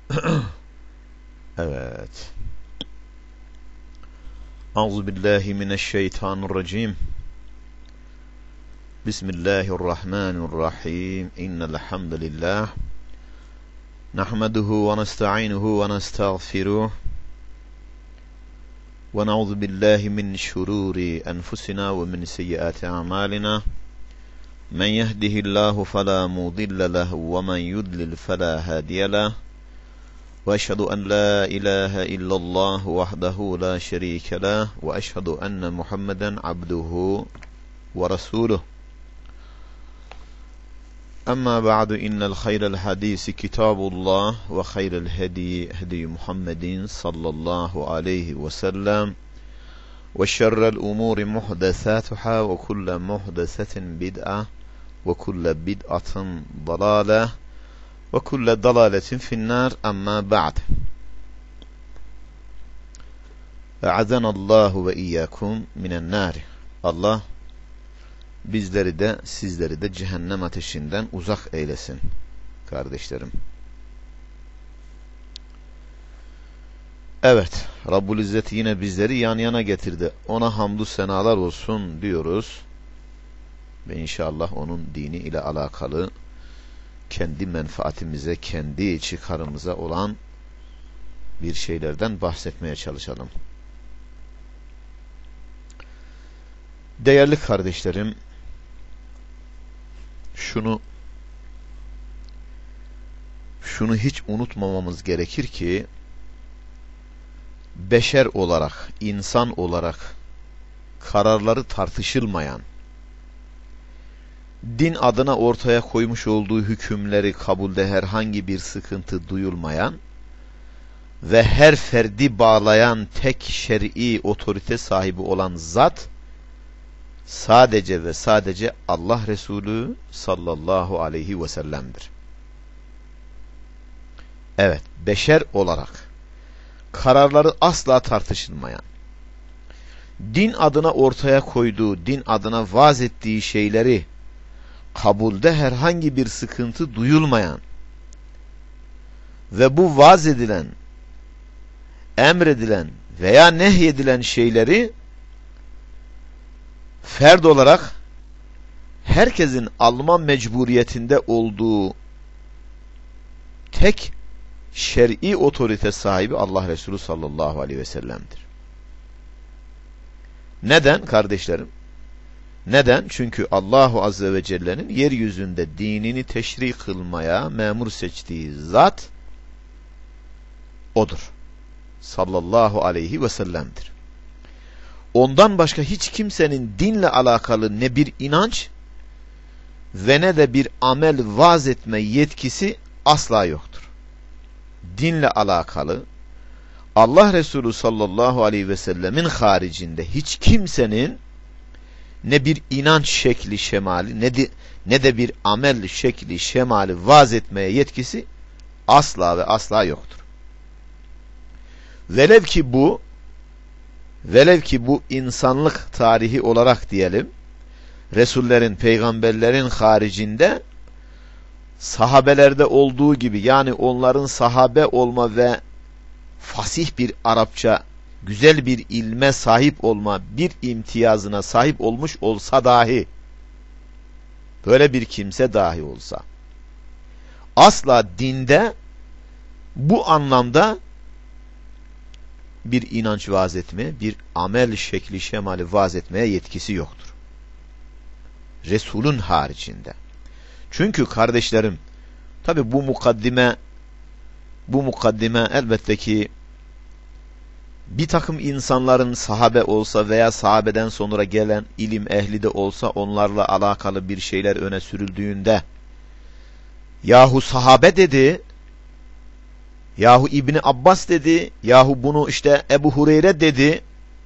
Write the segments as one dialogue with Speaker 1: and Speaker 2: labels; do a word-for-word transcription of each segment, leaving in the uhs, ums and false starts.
Speaker 1: Evet. Euzubillahimineşşeytanirracim. Bismillahirrahmanirrahim. İnnel hamdalillah. Nahmeduhu ve nestainuhu ve nestağfiruh. Ve na'udzu billahi min şururi enfusina ve min seyyiati a'malina. Men yehdihillahu fela mudille lehu ve men yudlil fela hadiye lehu. وأشهد أن لا إله إلا الله وحده لا شريك له وأشهد أن محمدا عبده ورسوله أما بعد إن الخير الحديث كتاب الله وخير الهدي هدي محمد صلى الله عليه وسلم وشر الأمور محدثاتها وكل محدثة بدعة وكل بدعة ضلالة ve kulle dalaletin finnâr amma ba'd. E'azenallahu ve iyyakum minen nâr. Allah bizleri de sizleri de cehennem ateşinden uzak eylesin kardeşlerim. Evet, Rabbul İzzet yine bizleri yan yana getirdi. Ona hamdü senalar olsun diyoruz. Ve inşallah onun dini ile alakalı kendi menfaatimize, kendi çıkarımıza olan bir şeylerden bahsetmeye çalışalım. Değerli kardeşlerim, şunu şunu hiç unutmamamız gerekir ki beşer olarak, insan olarak kararları tartışılmayan, din adına ortaya koymuş olduğu hükümleri kabulde herhangi bir sıkıntı duyulmayan ve her ferdi bağlayan tek şer'i otorite sahibi olan zat sadece ve sadece Allah Resulü sallallahu aleyhi ve sellem'dir. Evet, beşer olarak kararları asla tartışılmayan, din adına ortaya koyduğu, din adına vaaz ettiği şeyleri kabulde herhangi bir sıkıntı duyulmayan ve bu vaaz edilen, emredilen veya nehyedilen şeyleri ferd olarak herkesin alma mecburiyetinde olduğu tek şer'i otorite sahibi Allah Resulü sallallahu aleyhi ve sellem'dir. Neden kardeşlerim? Neden? Çünkü Allahu Azze ve Celle'nin yeryüzünde dinini teşri kılmaya memur seçtiği zat odur. Sallallahu aleyhi ve sellem'dir. Ondan başka hiç kimsenin dinle alakalı ne bir inanç ve ne de bir amel vaaz etme yetkisi asla yoktur. Dinle alakalı Allah Resulü sallallahu aleyhi ve sellemin haricinde hiç kimsenin ne bir inanç şekli şemali ne de, ne de bir amel şekli şemali vaaz etmeye yetkisi asla ve asla yoktur. Velev ki bu velev ki bu insanlık tarihi olarak diyelim, Resullerin, peygamberlerin haricinde sahabelerde olduğu gibi, yani onların sahabe olma ve fasih bir Arapça, güzel bir ilme sahip olma bir imtiyazına sahip olmuş olsa dahi, böyle bir kimse dahi olsa, asla dinde bu anlamda bir inanç vaaz etmeye, bir amel şekli şemali vaaz etmeye yetkisi yoktur. Resulün haricinde. Çünkü kardeşlerim, tabi bu mukaddime bu mukaddime elbette ki bir takım insanların sahabe olsa veya sahabeden sonra gelen ilim ehli de olsa onlarla alakalı bir şeyler öne sürüldüğünde, yahu sahabe dedi, yahu İbni Abbas dedi, yahu bunu işte Ebu Hureyre dedi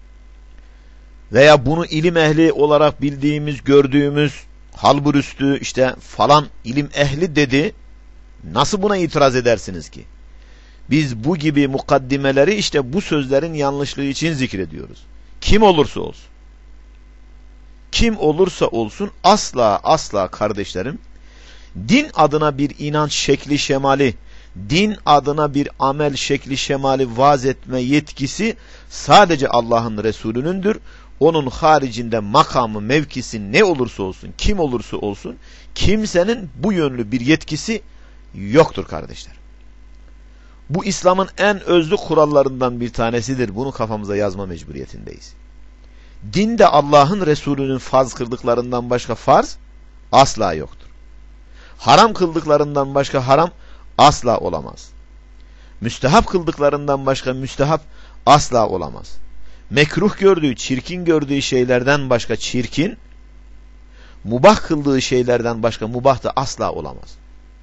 Speaker 1: veya bunu ilim ehli olarak bildiğimiz, gördüğümüz halburüstü işte falan ilim ehli dedi, nasıl buna itiraz edersiniz ki? Biz bu gibi mukaddimeleri işte bu sözlerin yanlışlığı için zikrediyoruz. Kim olursa olsun. Kim olursa olsun asla asla kardeşlerim, din adına bir inanç şekli şemali, din adına bir amel şekli şemali vaaz etme yetkisi sadece Allah'ın Resulünündür. Onun haricinde makamı, mevkisi ne olursa olsun, kim olursa olsun kimsenin bu yönlü bir yetkisi yoktur kardeşler. Bu İslam'ın en özlü kurallarından bir tanesidir. Bunu kafamıza yazma mecburiyetindeyiz. Dinde Allah'ın Resulü'nün farz kıldıklarından başka farz asla yoktur. Haram kıldıklarından başka haram asla olamaz. Müstehap kıldıklarından başka müstehap asla olamaz. Mekruh gördüğü, çirkin gördüğü şeylerden başka çirkin, mubah kıldığı şeylerden başka mubah da asla olamaz.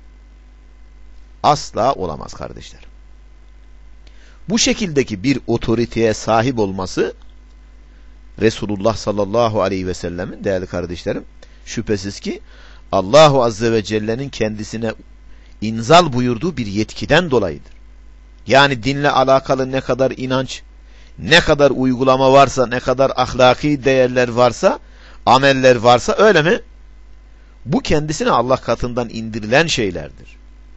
Speaker 1: Asla olamaz kardeşler. Bu şekildeki bir otoriteye sahip olması Resulullah sallallahu aleyhi ve sellemin değerli kardeşlerim, şüphesiz ki Allahu azze ve celle'nin kendisine inzal buyurduğu bir yetkiden dolayıdır. Yani dinle alakalı ne kadar inanç, ne kadar uygulama varsa, ne kadar ahlaki değerler varsa, ameller varsa, öyle mi? Bu kendisine Allah katından indirilen şeylerdir.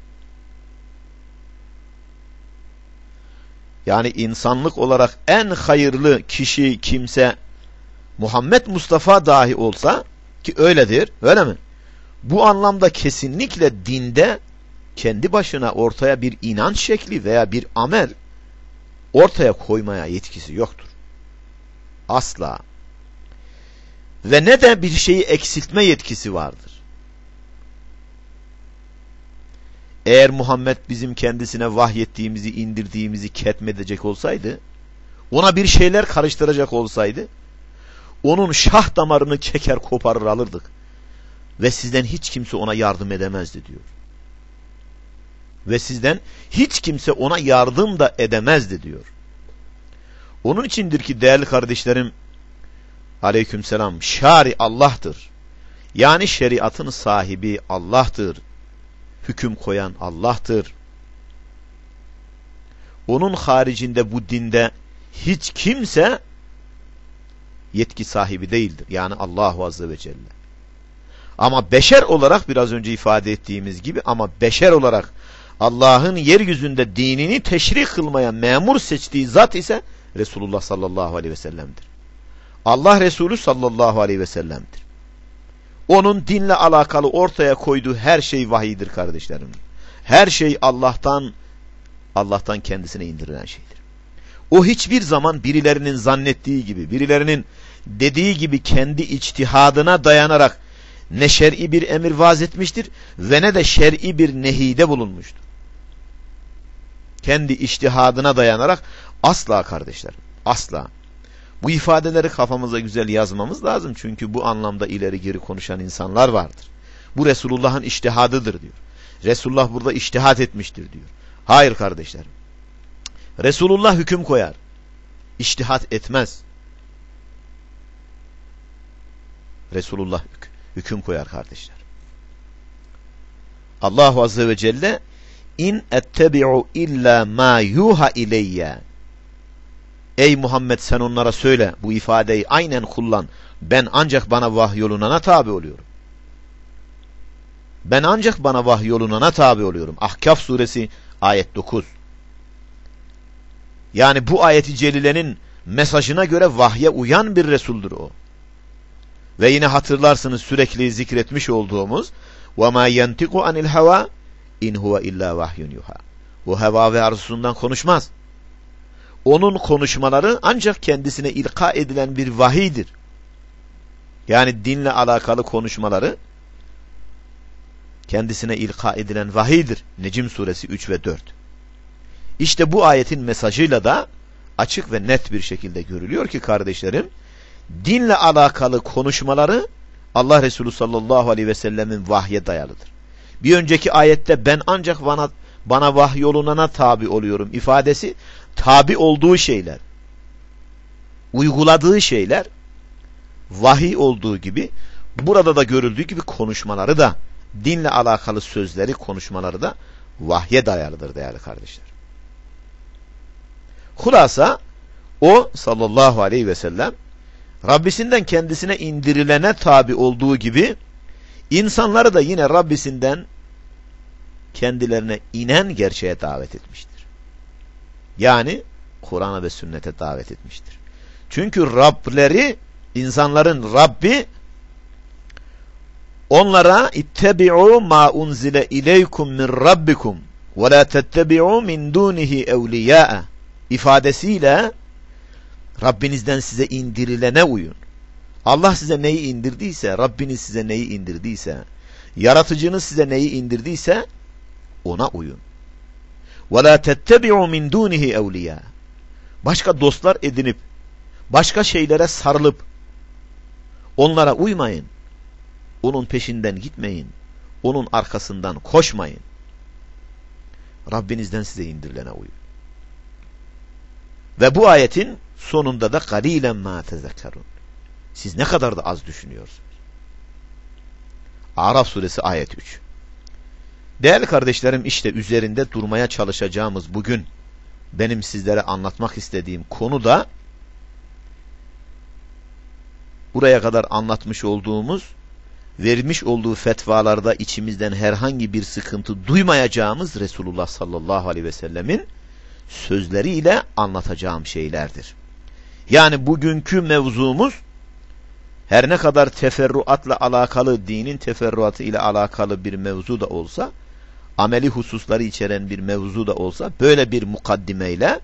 Speaker 1: Yani insanlık olarak en hayırlı kişi, kimse Muhammed Mustafa dahi olsa, ki öyledir, öyle mi? Bu anlamda kesinlikle dinde kendi başına ortaya bir inanç şekli veya bir amel ortaya koymaya yetkisi yoktur. Asla. Ve ne de bir şeyi eksiltme yetkisi vardır. Eğer Muhammed bizim kendisine vahyettiğimizi, indirdiğimizi ketmedecek olsaydı, ona bir şeyler karıştıracak olsaydı, onun şah damarını çeker koparır alırdık. Ve sizden hiç kimse ona yardım edemezdi diyor. Ve sizden hiç kimse ona yardım da edemezdi diyor. Onun içindir ki değerli kardeşlerim, aleykümselam, şari Allah'tır. Yani şeriatın sahibi Allah'tır. Hüküm koyan Allah'tır. Onun haricinde bu dinde hiç kimse yetki sahibi değildir. Yani Allahu azze ve celle. Ama beşer olarak biraz önce ifade ettiğimiz gibi, ama beşer olarak Allah'ın yeryüzünde dinini teşrih kılmaya memur seçtiği zat ise Resulullah sallallahu aleyhi ve sellem'dir. Allah Resulü sallallahu aleyhi ve sellem'dir. Onun dinle alakalı ortaya koyduğu her şey vahiydir kardeşlerim. Her şey Allah'tan, Allah'tan kendisine indirilen şeydir. O hiçbir zaman birilerinin zannettiği gibi, birilerinin dediği gibi kendi içtihadına dayanarak ne şer'i bir emir vaz etmiştir ve ne de şer'i bir nehide bulunmuştur. Kendi içtihadına dayanarak asla kardeşlerim, asla. Bu ifadeleri kafamıza güzel yazmamız lazım. Çünkü bu anlamda ileri geri konuşan insanlar vardır. Bu Resulullah'ın içtihadıdır diyor. Resulullah burada içtihat etmiştir diyor. Hayır kardeşlerim. Resulullah hüküm koyar. İçtihat etmez. Resulullah hüküm koyar kardeşler. Allahu azze ve celle in ettebi'u illa ma yuha ileyye. Ey Muhammed, sen onlara söyle, bu ifadeyi aynen kullan. Ben ancak bana vahyolunana tabi oluyorum. Ben ancak bana vahyolunana tabi oluyorum. Ahkaf suresi ayet dokuz. Yani bu ayeti celilenin mesajına göre vahye uyan bir Resul'dür o. Ve yine hatırlarsınız sürekli zikretmiş olduğumuz وَمَا يَنْتِقُ عَنِ الْهَوَى اِنْ هُوَ اِلَّا وَحْيٌ يُوحَى. O heva ve arzusundan konuşmaz. Onun konuşmaları ancak kendisine ilka edilen bir vahiydir. Yani dinle alakalı konuşmaları kendisine ilka edilen vahiydir. Necm suresi üç ve dört. İşte bu ayetin mesajıyla da açık ve net bir şekilde görülüyor ki kardeşlerim, dinle alakalı konuşmaları Allah Resulü sallallahu aleyhi ve sellemin vahye dayalıdır. Bir önceki ayette ben ancak bana, bana vahyolunana tabi oluyorum ifadesi, tabi olduğu şeyler, uyguladığı şeyler vahiy olduğu gibi, burada da görüldüğü gibi konuşmaları da, dinle alakalı sözleri, konuşmaları da vahye dayalıdır değerli kardeşler. Hulasa o sallallahu aleyhi ve sellem Rabbisinden kendisine indirilene tabi olduğu gibi insanları da yine Rabbisinden kendilerine inen gerçeğe davet etmiştir. Yani Kur'an'a ve sünnete davet etmiştir. Çünkü Rableri, insanların Rabbi onlara ittebi'u ma unzile ileykum min rabbikum ve la tettebi'u min dunihi evliya'a ifadesiyle Rabbinizden size indirilene uyun. Allah size neyi indirdiyse, Rabbiniz size neyi indirdiyse, yaratıcınız size neyi indirdiyse ona uyun. وَلَا تَتَّبِعُوا مِنْ دُونِهِ اَوْلِيَا Başka dostlar edinip, başka şeylere sarılıp, onlara uymayın. Onun peşinden gitmeyin. Onun arkasından koşmayın. Rabbinizden size indirilene uyun. Ve bu ayetin sonunda da قَلِيلًا مَا تَذَكَّرُونَ Siz ne kadar da az düşünüyorsunuz. Araf suresi ayet üç. Değerli kardeşlerim, işte üzerinde durmaya çalışacağımız bugün benim sizlere anlatmak istediğim konu da buraya kadar anlatmış olduğumuz, vermiş olduğu fetvalarda içimizden herhangi bir sıkıntı duymayacağımız Resulullah sallallahu aleyhi ve sellemin sözleriyle anlatacağım şeylerdir. Yani bugünkü mevzumuz her ne kadar teferruatla alakalı, dinin teferruatı ile alakalı bir mevzu da olsa, ameli hususları içeren bir mevzu da olsa, böyle bir mukaddimeyle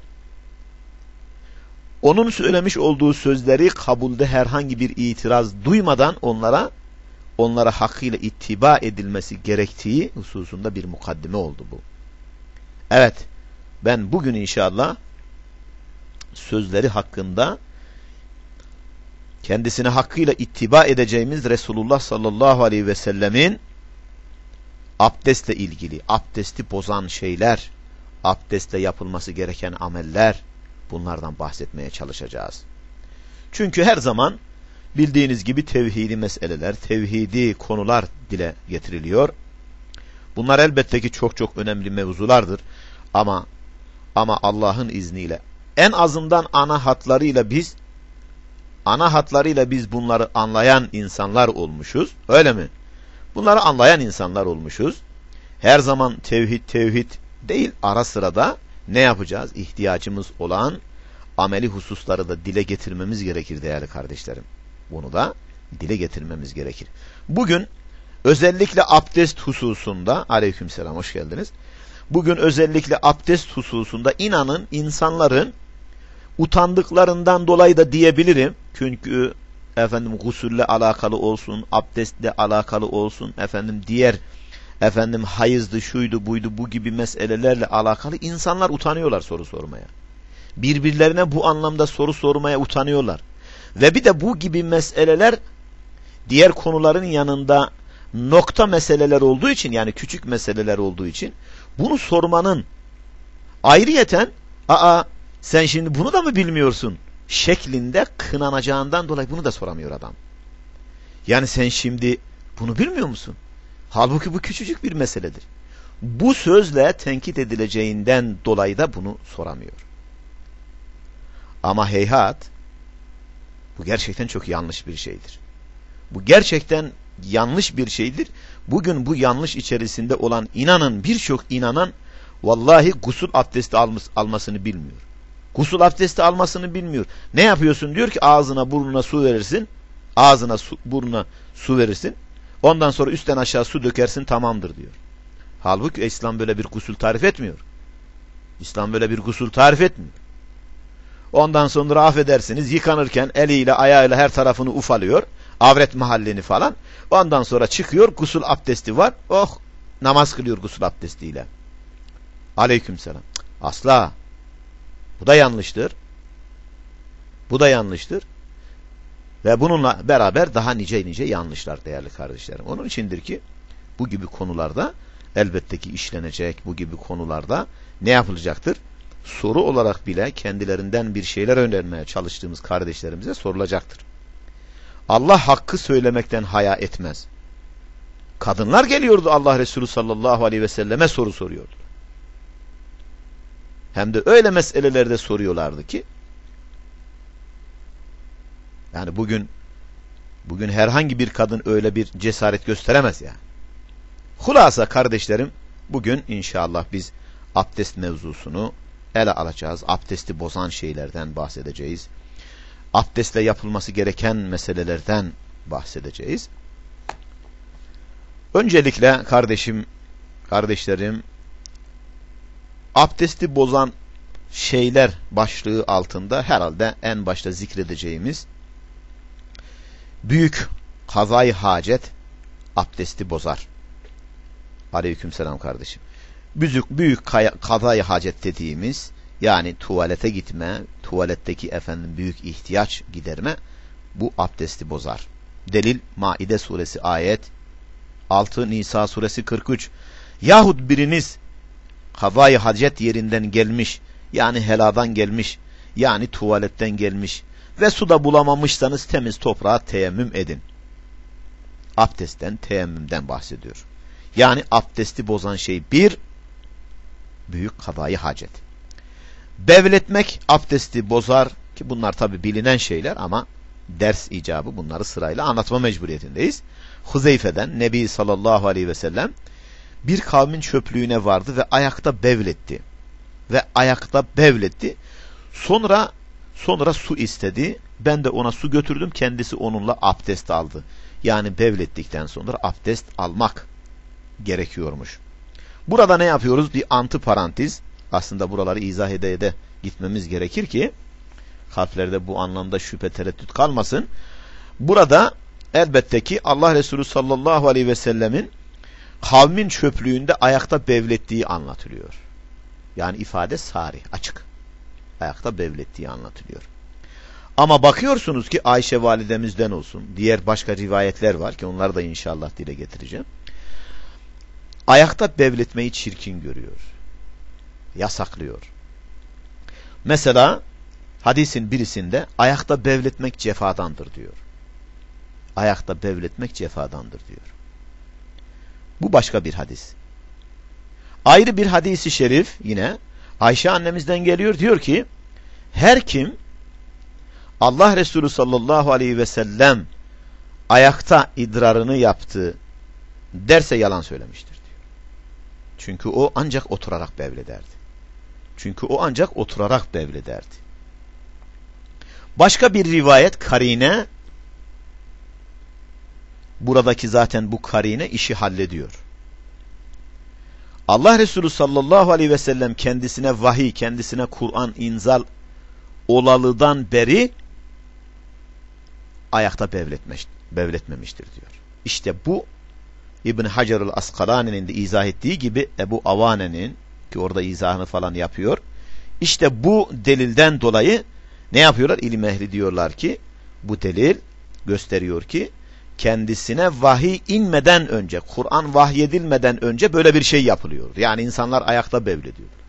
Speaker 1: onun söylemiş olduğu sözleri kabulde herhangi bir itiraz duymadan onlara onlara hakkıyla ittiba edilmesi gerektiği hususunda bir mukaddime oldu bu. Evet, ben bugün inşallah sözleri hakkında kendisine hakkıyla ittiba edeceğimiz Resulullah sallallahu aleyhi ve sellemin abdestle ilgili, abdesti bozan şeyler, abdestle yapılması gereken ameller, bunlardan bahsetmeye çalışacağız. Çünkü her zaman bildiğiniz gibi tevhidi meseleler, tevhidi konular dile getiriliyor. Bunlar elbette ki çok çok önemli mevzulardır. Ama ama Allah'ın izniyle en azından ana hatlarıyla biz ana hatlarıyla biz bunları anlayan insanlar olmuşuz. Öyle mi? Bunları anlayan insanlar olmuşuz. Her zaman tevhid tevhid değil, ara sırada ne yapacağız? İhtiyacımız olan ameli hususları da dile getirmemiz gerekir değerli kardeşlerim. Bunu da dile getirmemiz gerekir. Bugün özellikle abdest hususunda, aleykümselam, hoş geldiniz. Bugün özellikle abdest hususunda inanın insanların utandıklarından dolayı da diyebilirim. Çünkü efendim gusülle alakalı olsun, abdestle alakalı olsun, efendim diğer efendim hayızdı, şuydu, buydu, bu gibi meselelerle alakalı insanlar utanıyorlar soru sormaya. Birbirlerine bu anlamda soru sormaya utanıyorlar. Ve bir de bu gibi meseleler diğer konuların yanında nokta meseleler olduğu için, yani küçük meseleler olduğu için bunu sormanın ayrıyeten aa sen şimdi bunu da mı bilmiyorsun şeklinde kınanacağından dolayı bunu da soramıyor adam. Yani sen şimdi bunu bilmiyor musun? Halbuki bu küçücük bir meseledir. Bu sözle tenkit edileceğinden dolayı da bunu soramıyor. Ama heyhat, bu gerçekten çok yanlış bir şeydir. Bu gerçekten yanlış bir şeydir. Bugün bu yanlış içerisinde olan, inanın birçok inanan vallahi gusül abdesti almış, almasını bilmiyor. Gusül abdesti almasını bilmiyor. Ne yapıyorsun? Diyor ki ağzına burnuna su verirsin. Ağzına su, burnuna su verirsin. Ondan sonra üstten aşağı su dökersin, tamamdır diyor. Halbuki İslam böyle bir gusül tarif etmiyor. İslam böyle bir gusül tarif etmiyor. Ondan sonra affedersiniz yıkanırken eliyle ayağıyla her tarafını ufalıyor. Avret mahallini falan. Ondan sonra çıkıyor, gusül abdesti var. Oh, namaz kılıyor gusül abdestiyle. Aleykümselam. Asla. Bu da yanlıştır. Bu da yanlıştır. Ve bununla beraber daha nice nice yanlışlar değerli kardeşlerim. Onun içindir ki bu gibi konularda elbette ki işlenecek, bu gibi konularda ne yapılacaktır? Soru olarak bile kendilerinden bir şeyler önermeye çalıştığımız kardeşlerimize sorulacaktır. Allah hakkı söylemekten haya etmez. Kadınlar geliyordu Allah Resulü sallallahu aleyhi ve selleme soru soruyordu. Hem de öyle meselelerde soruyorlardı ki yani bugün bugün herhangi bir kadın öyle bir cesaret gösteremez ya. Hulasa kardeşlerim, Bugün inşallah biz abdest mevzusunu ele alacağız. Abdesti bozan şeylerden bahsedeceğiz. Abdestle yapılması gereken meselelerden bahsedeceğiz. Öncelikle kardeşim, kardeşlerim, abdesti bozan şeyler başlığı altında herhalde en başta zikredeceğimiz büyük kazayı hacet abdesti bozar. Aleykümselam kardeşim. Büyük, büyük kazayı hacet dediğimiz, yani tuvalete gitme, tuvaletteki efendim büyük ihtiyaç giderme, bu abdesti bozar. Delil Maide suresi ayet altı, Nisa suresi kırk üç. Yahut biriniz kazayı hacet yerinden gelmiş, yani heladan gelmiş, yani tuvaletten gelmiş ve suda bulamamışsanız temiz toprağa teyemmüm edin. Abdestten, teyemmümden bahsediyor. Yani abdesti bozan şey bir, büyük kazayı hacet. Bevletmek abdesti bozar ki bunlar tabi bilinen şeyler ama ders icabı bunları sırayla anlatma mecburiyetindeyiz. Huzeyfe'den Nebi sallallahu aleyhi ve sellem bir kavmin çöplüğüne vardı ve ayakta bevletti. Ve ayakta bevletti. Sonra sonra su istedi. Ben de ona su götürdüm. Kendisi onunla abdest aldı. Yani bevlettikten sonra abdest almak gerekiyormuş. Burada ne yapıyoruz? Bir antiparantez. Aslında buraları izah ede ede gitmemiz gerekir ki kalplerde bu anlamda şüphe tereddüt kalmasın. Burada elbette ki Allah Resulü sallallahu aleyhi ve sellemin kavmin çöplüğünde ayakta bevlettiği anlatılıyor. Yani ifade sarih, açık. Ayakta bevlettiği anlatılıyor. Ama bakıyorsunuz ki Ayşe validemizden olsun, diğer başka rivayetler var ki onları da inşallah dile getireceğim. Ayakta bevletmeyi çirkin görüyor. Yasaklıyor. Mesela hadisin birisinde ayakta bevletmek cefadandır diyor. Ayakta bevletmek cefadandır diyor. Bu başka bir hadis. Ayrı bir hadisi şerif yine Ayşe annemizden geliyor, diyor ki her kim Allah Resulü sallallahu aleyhi ve sellem ayakta idrarını yaptı derse yalan söylemiştir diyor. Çünkü o ancak oturarak bevlederdi. Çünkü o ancak oturarak bevlederdi. Başka bir rivayet karine, buradaki zaten bu karine işi hallediyor. Allah Resulü sallallahu aleyhi ve sellem kendisine vahiy, kendisine Kur'an inzal olalıdan beri ayakta bevletmiş, bevletmemiştir diyor. İşte bu İbn Hacer el-Asqalani'nin de izah ettiği gibi Ebu Avane'nin ki orada izahını falan yapıyor. İşte bu delilden dolayı ne yapıyorlar? İlim ehli diyorlar ki bu delil gösteriyor ki kendisine vahiy inmeden önce, Kur'an vahyedilmeden önce böyle bir şey yapılıyor. Yani insanlar ayakta bevlediyorlar.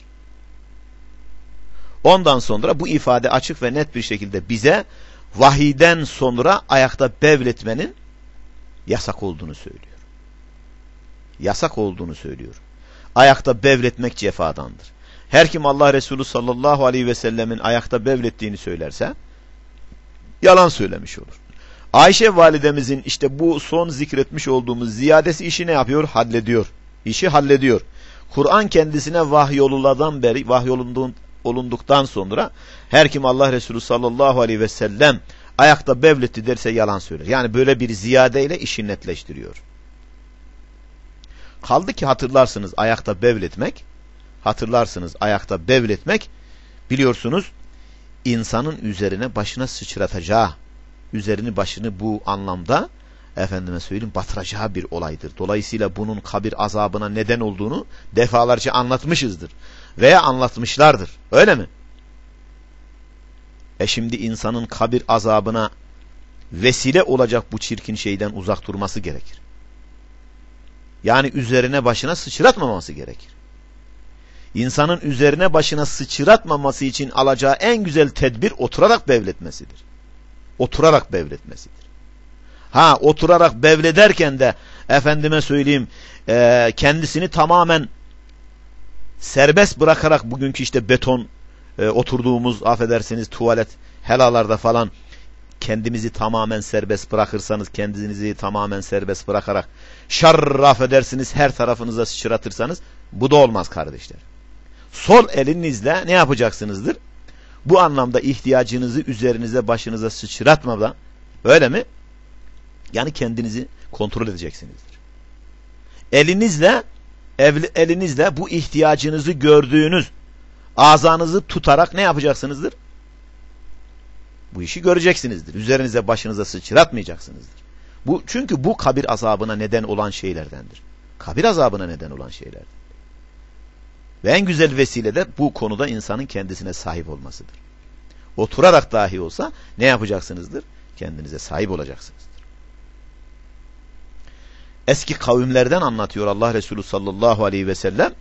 Speaker 1: Ondan sonra bu ifade açık ve net bir şekilde bize vahiyden sonra ayakta bevletmenin yasak olduğunu söylüyor. Yasak olduğunu söylüyor. Ayakta bevletmek cefadandır. Her kim Allah Resulü sallallahu aleyhi ve sellemin ayakta bevlettiğini söylerse yalan söylemiş olur. Ayşe validemizin işte bu son zikretmiş olduğumuz ziyadesi işi ne yapıyor? Hallediyor. İşi hallediyor. Kur'an kendisine vahyoluladan beri, vahyolunduktan sonra her kim Allah Resulü sallallahu aleyhi ve sellem ayakta bevletti derse yalan söyler. Yani böyle bir ziyadeyle işi netleştiriyor. Kaldı ki hatırlarsınız ayakta bevletmek, hatırlarsınız ayakta bevletmek, biliyorsunuz insanın üzerine başına sıçratacağı, üzerini başını bu anlamda efendime söyleyeyim batıracağı bir olaydır. Dolayısıyla bunun kabir azabına neden olduğunu defalarca anlatmışızdır. Veya anlatmışlardır. Öyle mi? E şimdi insanın kabir azabına vesile olacak bu çirkin şeyden uzak durması gerekir. Yani üzerine başına sıçratmaması gerekir. İnsanın üzerine başına sıçratmaması için alacağı en güzel tedbir oturarak bevletmesidir. Oturarak bevletmesidir. Ha oturarak bevlederken de efendime söyleyeyim e, kendisini tamamen serbest bırakarak bugünkü işte beton e, oturduğumuz affedersiniz tuvalet helalarda falan kendimizi tamamen serbest bırakırsanız, kendinizi tamamen serbest bırakarak şarr affedersiniz her tarafınıza sıçratırsanız Bu da olmaz kardeşler. Sol elinizle ne yapacaksınızdır? Bu anlamda ihtiyacınızı üzerinize, başınıza sıçratmadan, öyle mi? Yani kendinizi kontrol edeceksinizdir. Elinizle, evli, elinizle bu ihtiyacınızı gördüğünüz ağzınızı tutarak ne yapacaksınızdır? Bu işi göreceksinizdir. Üzerinize, başınıza sıçratmayacaksınızdır. Bu, çünkü bu kabir azabına neden olan şeylerdendir. Kabir azabına neden olan şeylerdir. Ve en güzel vesile de bu konuda insanın kendisine sahip olmasıdır. Oturarak dahi olsa ne yapacaksınızdır? Kendinize sahip olacaksınızdır. Eski kavimlerden anlatıyor Allah Resulü sallallahu aleyhi ve sellem.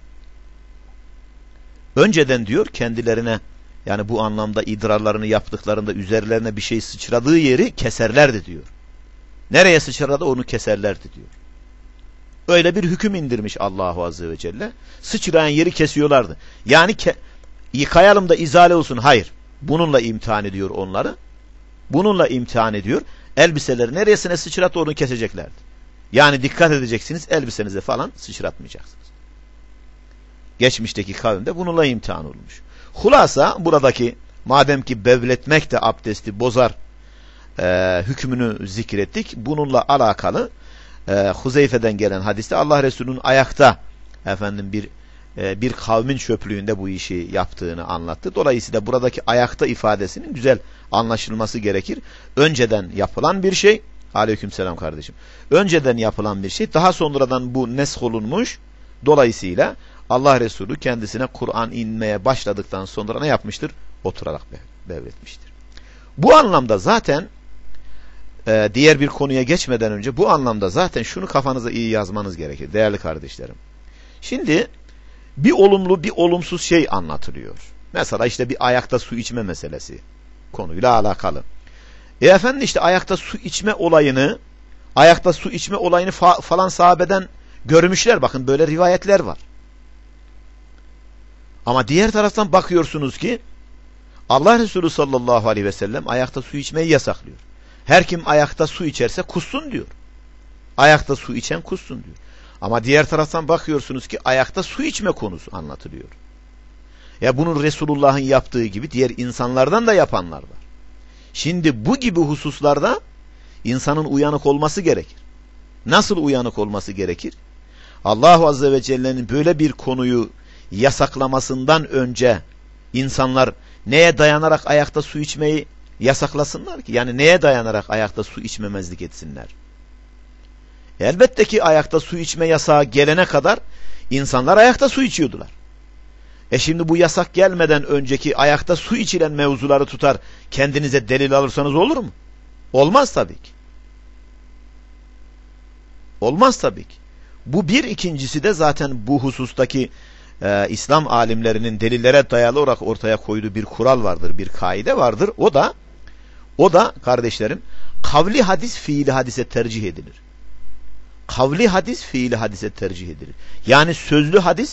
Speaker 1: Önceden diyor kendilerine, yani bu anlamda idrarlarını yaptıklarında üzerlerine bir şey sıçradığı yeri keserlerdi diyor. Nereye sıçradı onu keserlerdi diyor. Öyle bir hüküm indirmiş Allahu Azze ve Celle. Sıçrayan yeri kesiyorlardı. Yani ke yıkayalım da izale olsun. Hayır. Bununla imtihan ediyor onları. Bununla imtihan ediyor. Elbiseleri neresine sıçrat onu keseceklerdi. Yani dikkat edeceksiniz, elbisenize falan sıçratmayacaksınız. Geçmişteki kavimde bununla imtihan olmuş. Hulasa buradaki, madem ki bevletmek de abdesti bozar e, hükmünü zikrettik. Bununla alakalı e, Huzeyfe'den gelen hadiste Allah Resulü'nün ayakta efendim bir e, bir kavmin çöplüğünde bu işi yaptığını anlattı. Dolayısıyla buradaki ayakta ifadesinin güzel anlaşılması gerekir. Önceden yapılan bir şey, aleykümselam kardeşim. Önceden yapılan bir şey, daha sonradan bu nesk olunmuş. Dolayısıyla Allah Resulü kendisine Kur'an inmeye başladıktan sonra ne yapmıştır? Oturarak bevletmiştir. Bu anlamda zaten e, diğer bir konuya geçmeden önce bu anlamda zaten şunu kafanıza iyi yazmanız gerekir değerli kardeşlerim. Şimdi bir olumlu bir olumsuz şey anlatılıyor. Mesela işte bir ayakta su içme meselesi konuyla alakalı. E efendim işte ayakta su içme olayını ayakta su içme olayını fa falan sahabeden görmüşler. Bakın böyle rivayetler var. Ama diğer taraftan bakıyorsunuz ki Allah Resulü sallallahu aleyhi ve sellem ayakta su içmeyi yasaklıyor. Her kim ayakta su içerse kussun diyor. Ayakta su içen kussun diyor. Ama diğer taraftan bakıyorsunuz ki ayakta su içme konusu anlatılıyor. Ya bunun Resulullah'ın yaptığı gibi diğer insanlardan da yapanlar var. Şimdi bu gibi hususlarda insanın uyanık olması gerekir. Nasıl uyanık olması gerekir? Allah Azze ve Celle'nin böyle bir konuyu yasaklamasından önce insanlar neye dayanarak ayakta su içmeyi yasaklasınlar ki? Yani neye dayanarak ayakta su içmemezlik etsinler? Elbette ki ayakta su içme yasağı gelene kadar insanlar ayakta su içiyordular. E şimdi bu yasak gelmeden önceki ayakta su içilen mevzuları tutar kendinize delil alırsanız olur mu? Olmaz tabii ki. Olmaz tabii ki. Bu bir, ikincisi de zaten bu husustaki e, İslam alimlerinin delillere dayalı olarak ortaya koyduğu bir kural vardır, bir kaide vardır. O da o da kardeşlerim kavli hadis fiili hadise tercih edilir. Kavli hadis fiili hadise tercih edilir. Yani sözlü hadis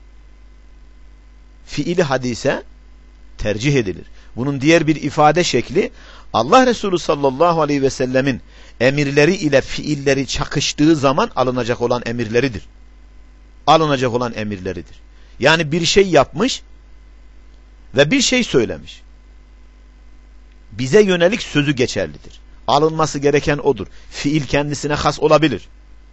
Speaker 1: fiili hadise tercih edilir. Bunun diğer bir ifade şekli Allah Resulü sallallahu aleyhi ve sellemin emirleri ile fiilleri çakıştığı zaman alınacak olan emirleridir. Alınacak olan emirleridir. Yani bir şey yapmış ve bir şey söylemiş. Bize yönelik sözü geçerlidir. Alınması gereken odur. Fiil kendisine has olabilir.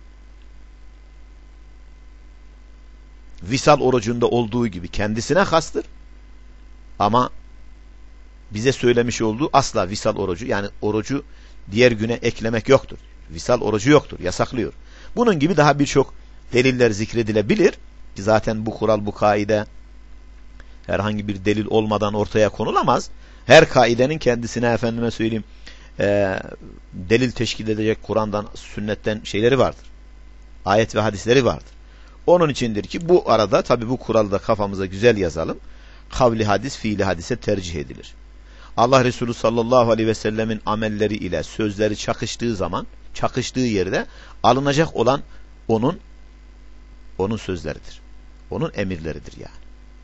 Speaker 1: Visal orucunda olduğu gibi kendisine hastır. Ama bize söylemiş olduğu asla visal orucu, yani orucu diğer güne eklemek yoktur. Visal orucu yoktur, yasaklıyor. Bunun gibi daha birçok deliller zikredilebilir ki zaten bu kural, bu kaide herhangi bir delil olmadan ortaya konulamaz. Her kaidenin kendisine efendime söyleyeyim e, delil teşkil edecek Kur'an'dan, sünnetten şeyleri vardır. Ayet ve hadisleri vardır. Onun içindir ki bu arada tabi bu kuralı da kafamıza güzel yazalım. Kavli hadis, fiili hadise tercih edilir. Allah Resulü sallallahu aleyhi ve sellemin amelleri ile sözleri çakıştığı zaman, çakıştığı yerde alınacak olan onun onun sözleridir. Onun emirleridir yani.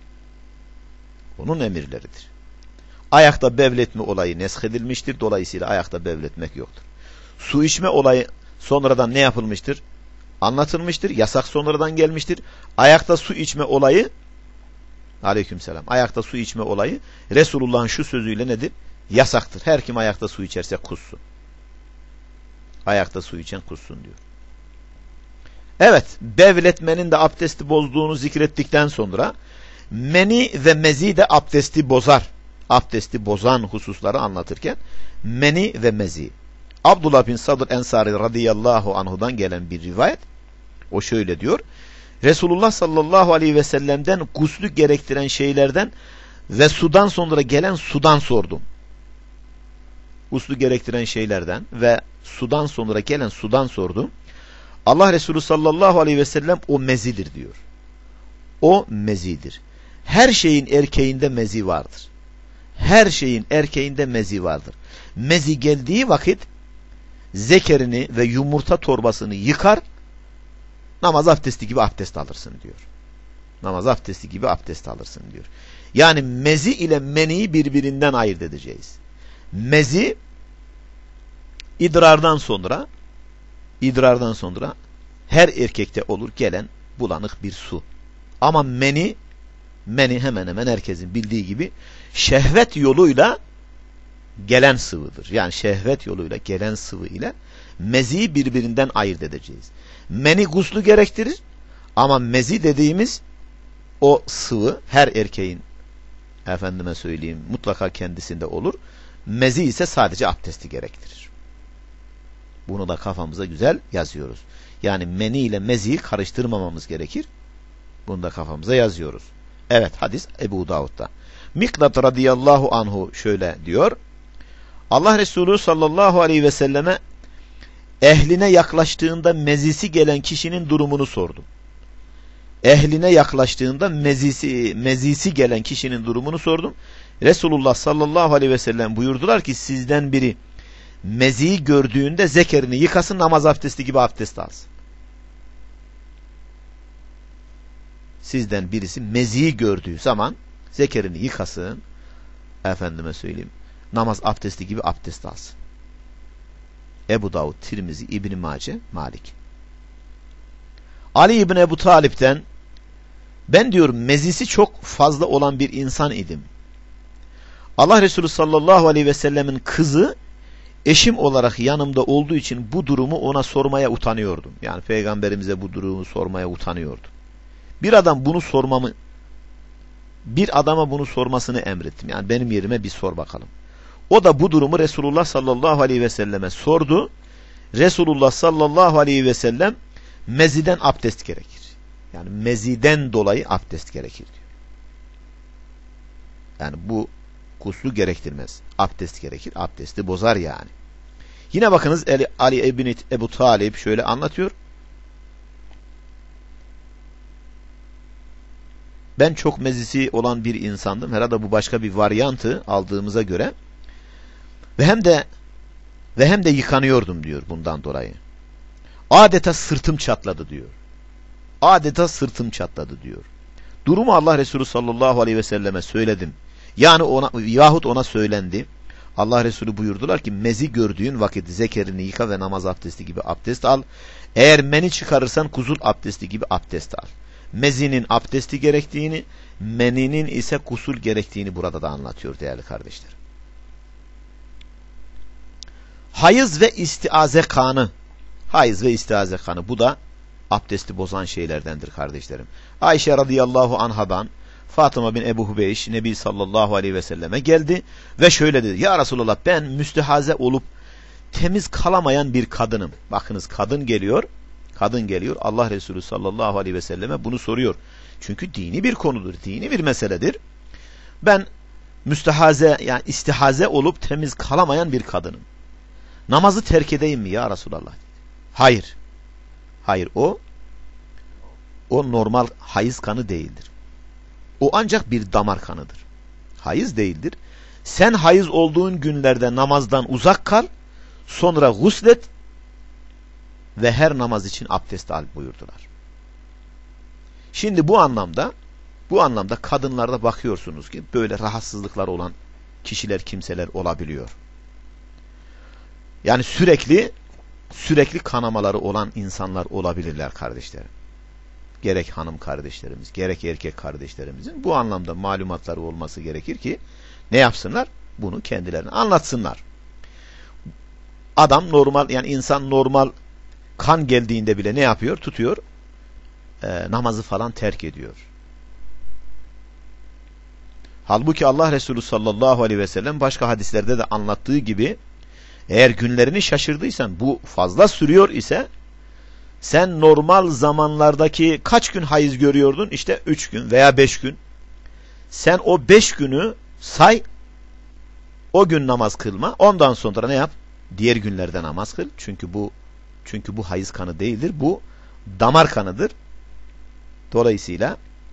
Speaker 1: Onun emirleridir. Ayakta bevletme olayı neshedilmiştir. Dolayısıyla ayakta bevletmek yoktur. Su içme olayı sonradan ne yapılmıştır? anlatılmıştır. Yasak sonradan gelmiştir. Ayakta su içme olayı, aleykümselam, ayakta su içme olayı Resulullah'ın şu sözüyle nedir? Yasaktır. Her kim ayakta su içerse kussun. Ayakta su içen kussun diyor. Evet, bevletmenin de abdesti bozduğunu zikrettikten sonra meni ve mezi de abdesti bozar. Abdesti bozan hususları anlatırken meni ve mezi. Abdullah bin Sadr Ensari radıyallahu anhudan gelen bir rivayet. O şöyle diyor. Resulullah sallallahu aleyhi ve sellem'den guslü gerektiren şeylerden ve sudan sonra gelen sudan sordum. Guslü gerektiren şeylerden ve sudan sonra gelen sudan sordum. Allah Resulü sallallahu aleyhi ve sellem o mezidir diyor. O mezidir. Her şeyin erkeğinde mezi vardır. Her şeyin erkeğinde mezi vardır. Mezi geldiği vakit zekerini ve yumurta torbasını yıkar, namaz abdesti gibi abdest alırsın diyor. Namaz abdesti gibi abdest alırsın diyor. Yani mezi ile meniyi birbirinden ayırt edeceğiz. Mezi idrardan sonra idrardan sonra her erkekte olur gelen bulanık bir su. Ama meni meni hemen hemen herkesin bildiği gibi şehvet yoluyla gelen sıvıdır. Yani şehvet yoluyla gelen sıvı ile meziyi birbirinden ayırt edeceğiz. Meni guslu gerektirir ama mezi dediğimiz o sıvı her erkeğin, efendime söyleyeyim, mutlaka kendisinde olur. Mezi ise sadece abdesti gerektirir. Bunu da kafamıza güzel yazıyoruz. Yani meni ile meziyi karıştırmamamız gerekir. Bunu da kafamıza yazıyoruz. Evet, hadis Ebu Davud'da. Mikdad radıyallahu anhu şöyle diyor. Allah Resulü sallallahu aleyhi ve selleme ehline yaklaştığında mezisi gelen kişinin durumunu sordum. Ehline yaklaştığında mezisi, mezisi gelen kişinin durumunu sordum. Resulullah sallallahu aleyhi ve sellem buyurdular ki sizden biri meziyi gördüğünde zekerini yıkasın, namaz abdesti gibi abdest alsın. Sizden birisi meziyi gördüğü zaman zekerini yıkasın, efendime söyleyeyim, namaz abdesti gibi abdest alsın. Ebu Davud, Tirmizi, İbn-i Mace, Malik. Ali İbni Ebu Talip'ten ben diyor mezisi çok fazla olan bir insan idim. Allah Resulü sallallahu aleyhi ve sellemin kızı eşim olarak yanımda olduğu için bu durumu ona sormaya utanıyordum. Yani peygamberimize bu durumu sormaya utanıyordum. Bir adam bunu sormamı bir adama bunu sormasını emrettim. Yani benim yerime bir sor bakalım. O da bu durumu Resulullah sallallahu aleyhi ve selleme sordu. Resulullah sallallahu aleyhi ve sellem meziden abdest gerekir. Yani meziden dolayı abdest gerekir diyor. Yani bu guslu gerektirmez. Abdest gerekir. Abdesti bozar yani. Yine bakınız Ali İbni Ebu Talib şöyle anlatıyor. Ben çok mezisi olan bir insandım. Herhalde bu başka bir varyantı aldığımıza göre. Ve hem de ve hem de yıkanıyordum diyor bundan dolayı. Adeta sırtım çatladı diyor. Adeta sırtım çatladı diyor. Durumu Allah Resulü sallallahu aleyhi ve selleme söyledim. Yani ona yahut ona söylendi. Allah Resulü buyurdular ki mezi gördüğün vakit zekerini yıka ve namaz abdesti gibi abdest al. Eğer meni çıkarırsan kuzul abdesti gibi abdest al. Mezinin abdesti gerektiğini, meninin ise kusul gerektiğini burada da anlatıyor değerli kardeşler. Hayız ve istiaze kanı. Hayız ve istiaze kanı. Bu da abdesti bozan şeylerdendir kardeşlerim. Ayşe radıyallahu anhadan Fatıma bin Ebu Hubeyş Nebi sallallahu aleyhi ve selleme geldi ve şöyle dedi. Ya Resulallah, ben müstehaze olup temiz kalamayan bir kadınım. Bakınız, kadın geliyor. Kadın geliyor. Allah Resulü sallallahu aleyhi ve selleme bunu soruyor. Çünkü dini bir konudur. Dini bir meseledir. Ben müstehaze yani istihaze olup temiz kalamayan bir kadınım. Namazı terk edeyim mi ya Resulallah? Hayır. Hayır, o o normal hayız kanı değildir. O ancak bir damar kanıdır. Hayız değildir. Sen hayız olduğun günlerde namazdan uzak kal, sonra guslet ve her namaz için abdest al buyurdular. Şimdi bu anlamda bu anlamda kadınlarda bakıyorsunuz ki böyle rahatsızlıklar olan kişiler, kimseler olabiliyor. Yani sürekli sürekli kanamaları olan insanlar olabilirler kardeşlerim. Gerek hanım kardeşlerimiz, gerek erkek kardeşlerimizin bu anlamda malumatları olması gerekir ki ne yapsınlar? Bunu kendilerine anlatsınlar. Adam normal, yani insan normal kan geldiğinde bile ne yapıyor? Tutuyor, e, namazı falan terk ediyor. Halbuki Allah Resulü sallallahu aleyhi ve sellem başka hadislerde de anlattığı gibi eğer günlerini şaşırdıysan, bu fazla sürüyor ise, sen normal zamanlardaki kaç gün hayız görüyordun? İşte üç gün veya beş gün. Sen o beş günü say, o gün namaz kılma. Ondan sonra ne yap? Diğer günlerde namaz kıl. Çünkü bu çünkü bu hayız kanı değildir. Bu damar kanıdır. Dolayısıyla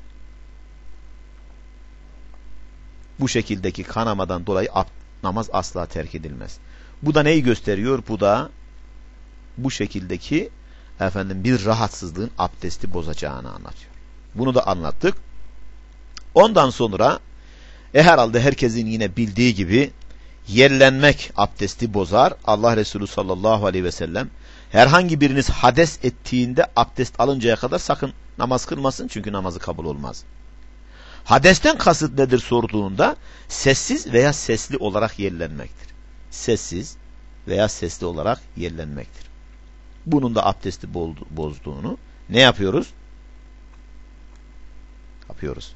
Speaker 1: bu şekildeki kanamadan dolayı namaz asla terk edilmez. Bu da neyi gösteriyor? Bu da bu şekildeki efendim bir rahatsızlığın abdesti bozacağını anlatıyor. Bunu da anlattık. Ondan sonra e herhalde herkesin yine bildiği gibi yerlenmek abdesti bozar. Allah Resulü sallallahu aleyhi ve sellem herhangi biriniz hades ettiğinde abdest alıncaya kadar sakın namaz kılmasın, çünkü namazı kabul olmaz. Hadesten kasıt nedir sorduğunda sessiz veya sesli olarak yerlenmektir. Sessiz veya sesli olarak yerlenmektir. Bunun da abdesti bozduğunu ne yapıyoruz? Yapıyoruz.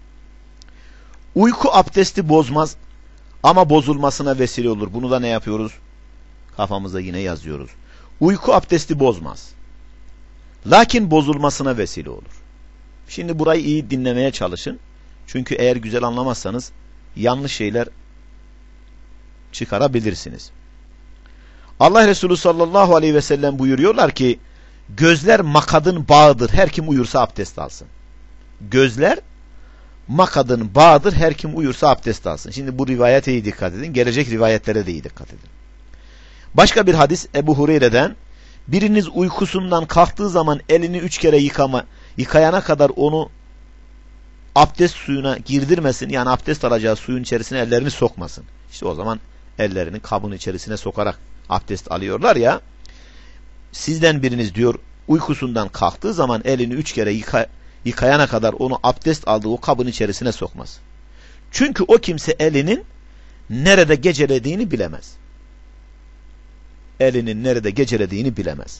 Speaker 1: Uyku abdesti bozmaz ama bozulmasına vesile olur. Bunu da ne yapıyoruz? Kafamıza yine yazıyoruz. Uyku abdesti bozmaz. Lakin bozulmasına vesile olur. Şimdi burayı iyi dinlemeye çalışın. Çünkü eğer güzel anlamazsanız yanlış şeyler çıkarabilirsiniz. Allah Resulü sallallahu aleyhi ve sellem buyuruyorlar ki gözler makadın bağıdır. Her kim uyursa abdest alsın. Gözler makadın bağıdır. Her kim uyursa abdest alsın. Şimdi bu rivayete iyi dikkat edin. Gelecek rivayetlere de iyi dikkat edin. Başka bir hadis Ebu Hureyre'den, biriniz uykusundan kalktığı zaman elini üç kere yıkama, yıkayana kadar onu abdest suyuna girdirmesin. Yani abdest alacağı suyun içerisine ellerini sokmasın. İşte o zaman ellerini kabın içerisine sokarak abdest alıyorlar ya. Sizden biriniz diyor uykusundan kalktığı zaman elini üç kere yıka, yıkayana kadar onu abdest aldığı o kabın içerisine sokmaz. Çünkü o kimse elinin nerede gecelediğini bilemez. Elinin nerede gecelediğini bilemez.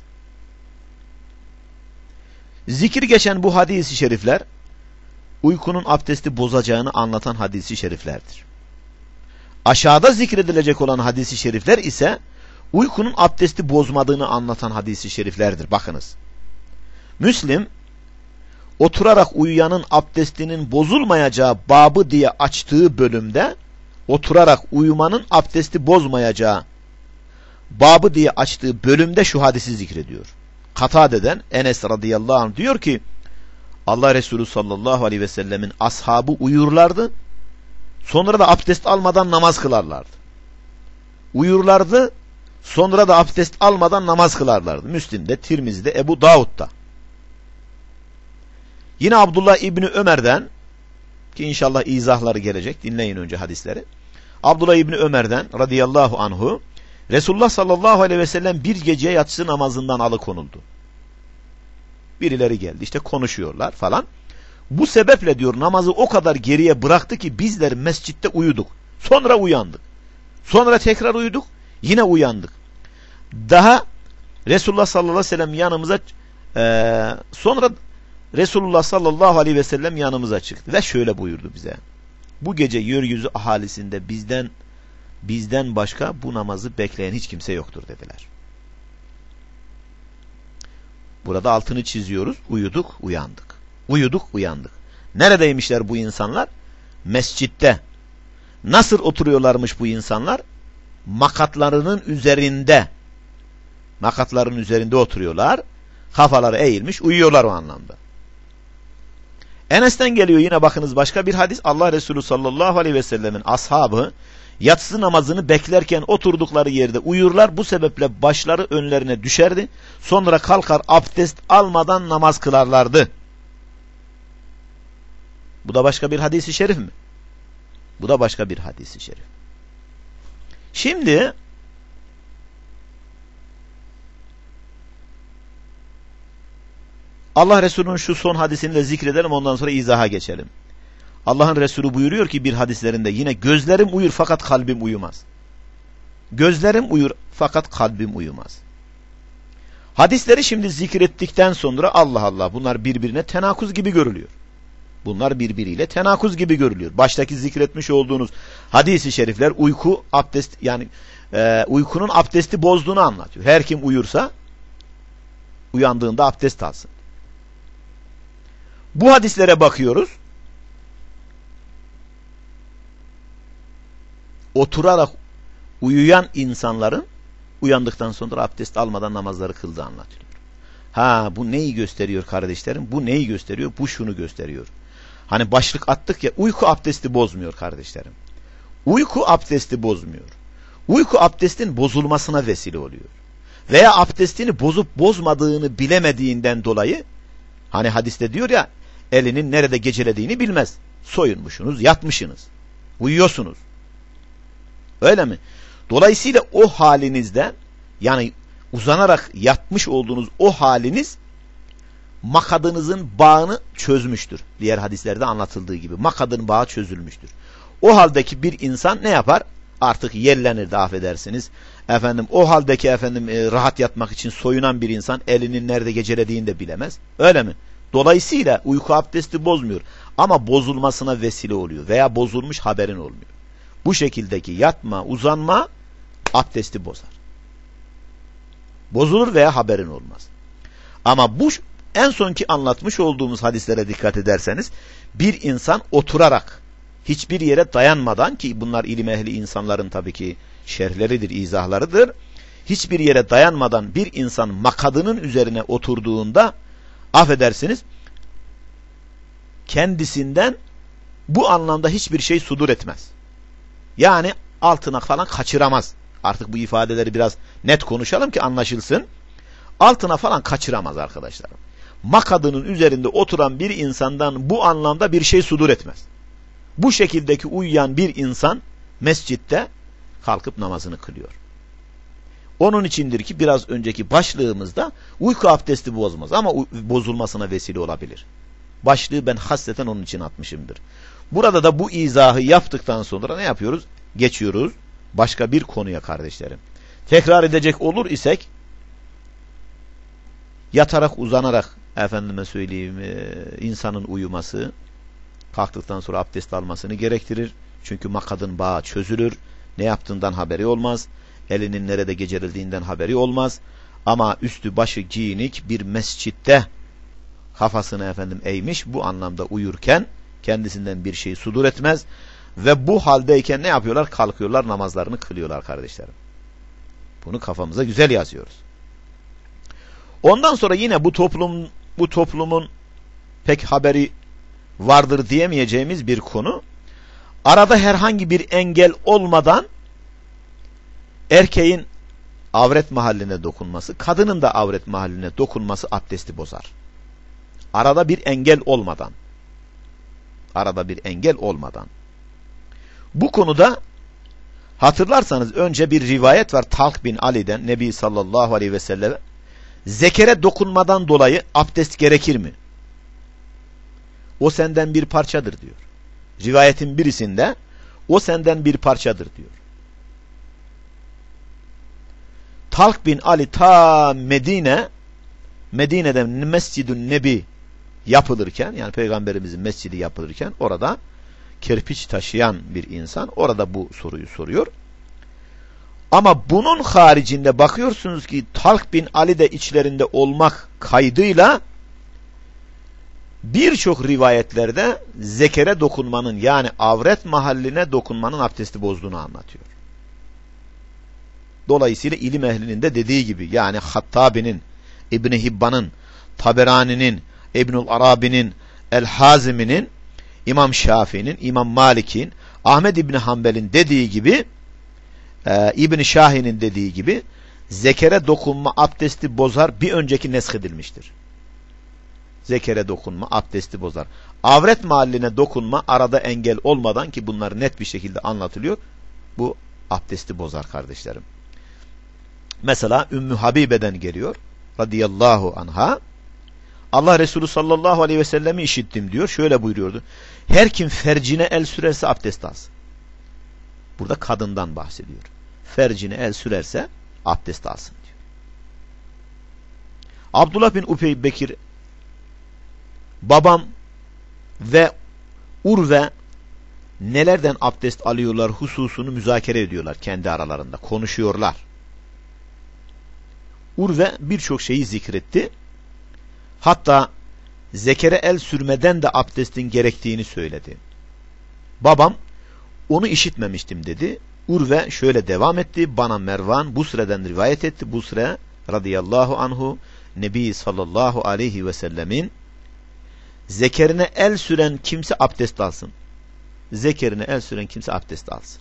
Speaker 1: Zikir geçen bu hadis-i şerifler uykunun abdesti bozacağını anlatan hadis-i şeriflerdir. Aşağıda zikredilecek olan hadis-i şerifler ise uykunun abdesti bozmadığını anlatan hadis-i şeriflerdir. Bakınız. Müslim oturarak uyuyanın abdestinin bozulmayacağı babı diye açtığı bölümde oturarak uyumanın abdesti bozmayacağı babı diye açtığı bölümde şu hadisi zikrediyor. Katade'den Enes radıyallahu anh diyor ki Allah Resulü sallallahu aleyhi ve sellemin ashabı uyurlardı. Sonra da abdest almadan namaz kılarlardı. Uyurlardı. Sonra da abdest almadan namaz kılarlardı. Müslim'de, Tirmizi'de, Ebu Davud'da. Yine Abdullah İbni Ömer'den, ki inşallah izahları gelecek, dinleyin önce hadisleri. Abdullah İbni Ömer'den radıyallahu anhu, Resulullah sallallahu aleyhi ve sellem bir gece yatsı namazından alıkonuldu. Birileri geldi, işte konuşuyorlar falan. Bu sebeple diyor namazı o kadar geriye bıraktı ki bizler mescitte uyuduk. Sonra uyandık. Sonra tekrar uyuduk. Yine uyandık. Daha Resulullah sallallahu aleyhi ve sellem yanımıza e, sonra Resulullah sallallahu aleyhi ve sellem yanımıza çıktı ve şöyle buyurdu bize. Bu gece yeryüzü ahalisinde bizden bizden başka bu namazı bekleyen hiç kimse yoktur dediler. Burada altını çiziyoruz. Uyuduk, uyandık. Uyuduk, uyandık. Neredeymişler bu insanlar? Mescitte. Nasıl oturuyorlarmış bu insanlar? Makatlarının üzerinde. Makatların üzerinde oturuyorlar. Kafaları eğilmiş, uyuyorlar o anlamda. Enes'ten geliyor yine bakınız başka bir hadis. Allah Resulü sallallahu aleyhi ve sellemin ashabı yatsı namazını beklerken oturdukları yerde uyurlar. Bu sebeple başları önlerine düşerdi. Sonra kalkar abdest almadan namaz kılarlardı. Bu da başka bir hadis-i şerif mi? Bu da başka bir hadis-i şerif. Şimdi Allah Resulü'nün şu son hadisini de zikredelim, ondan sonra izaha geçelim. Allah'ın Resulü buyuruyor ki bir hadislerinde yine, gözlerim uyur fakat kalbim uyumaz. Gözlerim uyur fakat kalbim uyumaz. Hadisleri şimdi zikrettikten sonra Allah Allah, bunlar birbirine tenakuz gibi görülüyor. Bunlar birbiriyle tenakuz gibi görülüyor. Baştaki zikretmiş olduğunuz hadis-i şerifler uyku, abdest, yani e, uykunun abdesti bozduğunu anlatıyor. Her kim uyursa uyandığında abdest alsın. Bu hadislere bakıyoruz. Oturarak uyuyan insanların uyandıktan sonra abdest almadan namazları kıldığı anlatılıyor. Ha, bu neyi gösteriyor kardeşlerim? Bu neyi gösteriyor? Bu şunu gösteriyor. Hani başlık attık ya, uyku abdesti bozmuyor kardeşlerim. Uyku abdesti bozmuyor. Uyku abdestin bozulmasına vesile oluyor. Veya abdestini bozup bozmadığını bilemediğinden dolayı, hani hadiste diyor ya, elinin nerede gecelediğini bilmez. Soyunmuşsunuz, yatmışsınız, uyuyorsunuz. Öyle mi? Dolayısıyla o halinizde, yani uzanarak yatmış olduğunuz o haliniz makadınızın bağını çözmüştür. Diğer hadislerde anlatıldığı gibi makadın bağı çözülmüştür. O haldeki bir insan ne yapar? Artık yellenir de, affedersiniz. Efendim o haldeki efendim e, rahat yatmak için soyunan bir insan elinin nerede gecelediğini de bilemez. Öyle mi? Dolayısıyla uyku abdesti bozmuyor ama bozulmasına vesile oluyor veya bozulmuş haberin olmuyor. Bu şekildeki yatma, uzanma abdesti bozar. Bozulur veya haberin olmaz. Ama bu en sonki anlatmış olduğumuz hadislere dikkat ederseniz, bir insan oturarak hiçbir yere dayanmadan, ki bunlar ilim ehli insanların tabii ki şerhleridir, izahlarıdır. Hiçbir yere dayanmadan bir insan makadının üzerine oturduğunda, affedersiniz, kendisinden bu anlamda hiçbir şey sudur etmez. Yani altına falan kaçıramaz. Artık bu ifadeleri biraz net konuşalım ki anlaşılsın. Altına falan kaçıramaz arkadaşlarım. Makadının üzerinde oturan bir insandan bu anlamda bir şey sudur etmez. Bu şekildeki uyuyan bir insan mescitte kalkıp namazını kılıyor. Onun içindir ki biraz önceki başlığımızda uyku abdesti bozmaz ama bozulmasına vesile olabilir. Başlığı ben hasreten onun için atmışımdır. Burada da bu izahı yaptıktan sonra ne yapıyoruz? Geçiyoruz başka bir konuya kardeşlerim. Tekrar edecek olur isek, yatarak uzanarak efendime söyleyeyim insanın uyuması, kalktıktan sonra abdest almasını gerektirir. Çünkü makadın bağı çözülür. Ne yaptığından haberi olmaz. Elinin nerede gecerildiğinden haberi olmaz. Ama üstü başı giyinik bir mescitte kafasını efendim eğmiş, bu anlamda uyurken kendisinden bir şey sudur etmez. Ve bu haldeyken ne yapıyorlar? Kalkıyorlar, namazlarını kılıyorlar kardeşlerim. Bunu kafamıza güzel yazıyoruz. Ondan sonra yine bu toplum bu toplumun pek haberi vardır diyemeyeceğimiz bir konu. Arada herhangi bir engel olmadan erkeğin avret mahalline dokunması, kadının da avret mahalline dokunması abdesti bozar. Arada bir engel olmadan. Arada bir engel olmadan. Bu konuda hatırlarsanız önce bir rivayet var Talk bin Ali'den, Nebi sallallahu aleyhi ve sellem, zekere dokunmadan dolayı abdest gerekir mi? O senden bir parçadır diyor. Rivayetin birisinde o senden bir parçadır diyor. Talk bin Ali ta Medine, Medine'den Mescid-ü Nebi yapılırken, yani Peygamberimizin mescidi yapılırken orada kerpiç taşıyan bir insan orada bu soruyu soruyor. Ama bunun haricinde bakıyorsunuz ki Talk bin Ali de içlerinde olmak kaydıyla birçok rivayetlerde zekere dokunmanın, yani avret mahalline dokunmanın abdesti bozduğunu anlatıyor. Dolayısıyla ilim ehlinin de dediği gibi, yani Hattabi'nin, İbn-i Hibban'ın, Taberani'nin, İbnül Arabi'nin, El-Hazimi'nin, İmam Şafii'nin, İmam Malik'in, Ahmed İbni Hanbel'in dediği gibi, e, İbn-i Şahin'in dediği gibi zekere dokunma abdesti bozar, bir önceki nesk edilmiştir. Zekere dokunma abdesti bozar. Avret mahalline dokunma arada engel olmadan, ki bunlar net bir şekilde anlatılıyor, bu abdesti bozar kardeşlerim. Mesela Ümmü Habibe'den geliyor radıyallahu anha, Allah Resulü sallallahu aleyhi ve sellemi işittim diyor. Şöyle buyuruyordu. Her kim fercine el sürerse abdest alsın. Burada kadından bahsediyor. Fercine el sürerse abdest alsın diyor. Abdullah bin Ubey Bekir, babam ve Urve nelerden abdest alıyorlar hususunu müzakere ediyorlar kendi aralarında. Konuşuyorlar. Urve birçok şeyi zikretti. Hatta zekere el sürmeden de abdestin gerektiğini söyledi. Babam onu işitmemiştim dedi. Urve şöyle devam etti. Bana Mervan Busre'den rivayet etti. Busre radıyallahu anhu Nebi sallallahu aleyhi ve sellemin zekerine el süren kimse abdest alsın. Zekerine el süren kimse abdest alsın.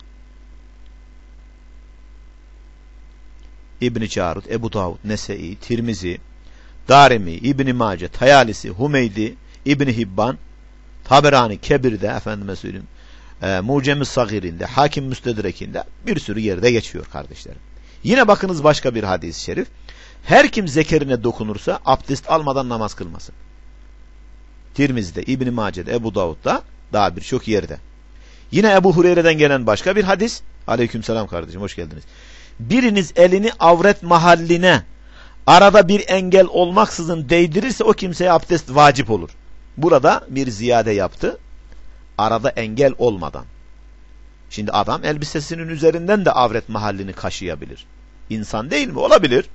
Speaker 1: İbn-i Carud, Ebu Davud, Nese'i, Tirmizi, Darimi, İbn-i Mace, Tayalisi, Humeydi, İbn-i Hibban, Taberani, Kebir'de, efendime söyleyeyim, e, Mucem-i Sagir'inde, Hakim Müstedrek'inde bir sürü yerde geçiyor kardeşlerim. Yine bakınız başka bir hadis-i şerif. Her kim zekerine dokunursa abdest almadan namaz kılmasın. Tirmizi'de, İbn-i Mace'de, Ebu Davud'da, daha birçok yerde. Yine Ebu Hureyre'den gelen başka bir hadis. Aleykümselam kardeşim, hoş geldiniz. Biriniz elini avret mahalline arada bir engel olmaksızın değdirirse o kimseye abdest vacip olur. Burada bir ziyade yaptı. Arada engel olmadan. Şimdi adam elbisesinin üzerinden de avret mahallini kaşıyabilir. İnsan değil mi? Olabilir.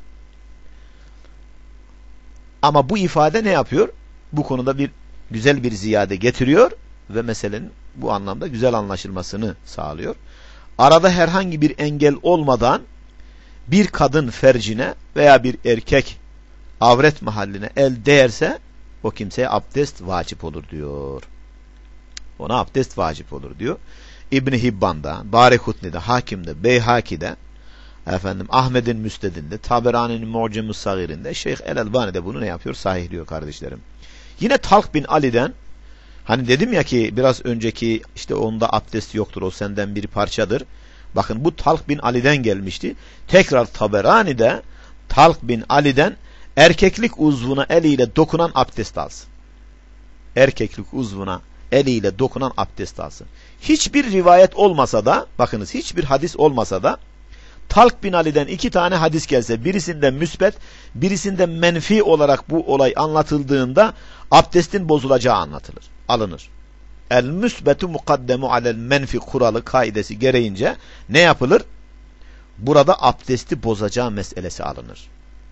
Speaker 1: Ama bu ifade ne yapıyor? Bu konuda bir güzel bir ziyade getiriyor ve meselenin bu anlamda güzel anlaşılmasını sağlıyor. Arada herhangi bir engel olmadan bir kadın fercine veya bir erkek avret mahalline el değerse o kimseye abdest vacip olur diyor. Ona abdest vacip olur diyor. İbn-i Hibban'da, Darikutni'de, Hakim'de, Beyhaki'de, efendim Ahmet'in Müsted'inde, Taberani'nin Mu'cem-i Sagir'inde, Şeyh el-Albani de bunu ne yapıyor? Sahihliyor kardeşlerim. Yine Talk bin Ali'den, hani dedim ya ki biraz önceki işte onda abdest yoktur, o senden bir parçadır. Bakın bu Talk bin Ali'den gelmişti. Tekrar Taberani'de Talk bin Ali'den erkeklik uzvuna eliyle dokunan abdest alsın. Erkeklik uzvuna eliyle dokunan abdest alsın. Hiçbir rivayet olmasa da, bakınız hiçbir hadis olmasa da Talk bin Ali'den iki tane hadis gelse, birisinde müsbet, birisinde menfi olarak bu olay anlatıldığında abdestin bozulacağı anlatılır, alınır. El müsbetu mukaddemu alel menfi kuralı kaidesi gereğince ne yapılır? Burada abdesti bozacağı meselesi alınır.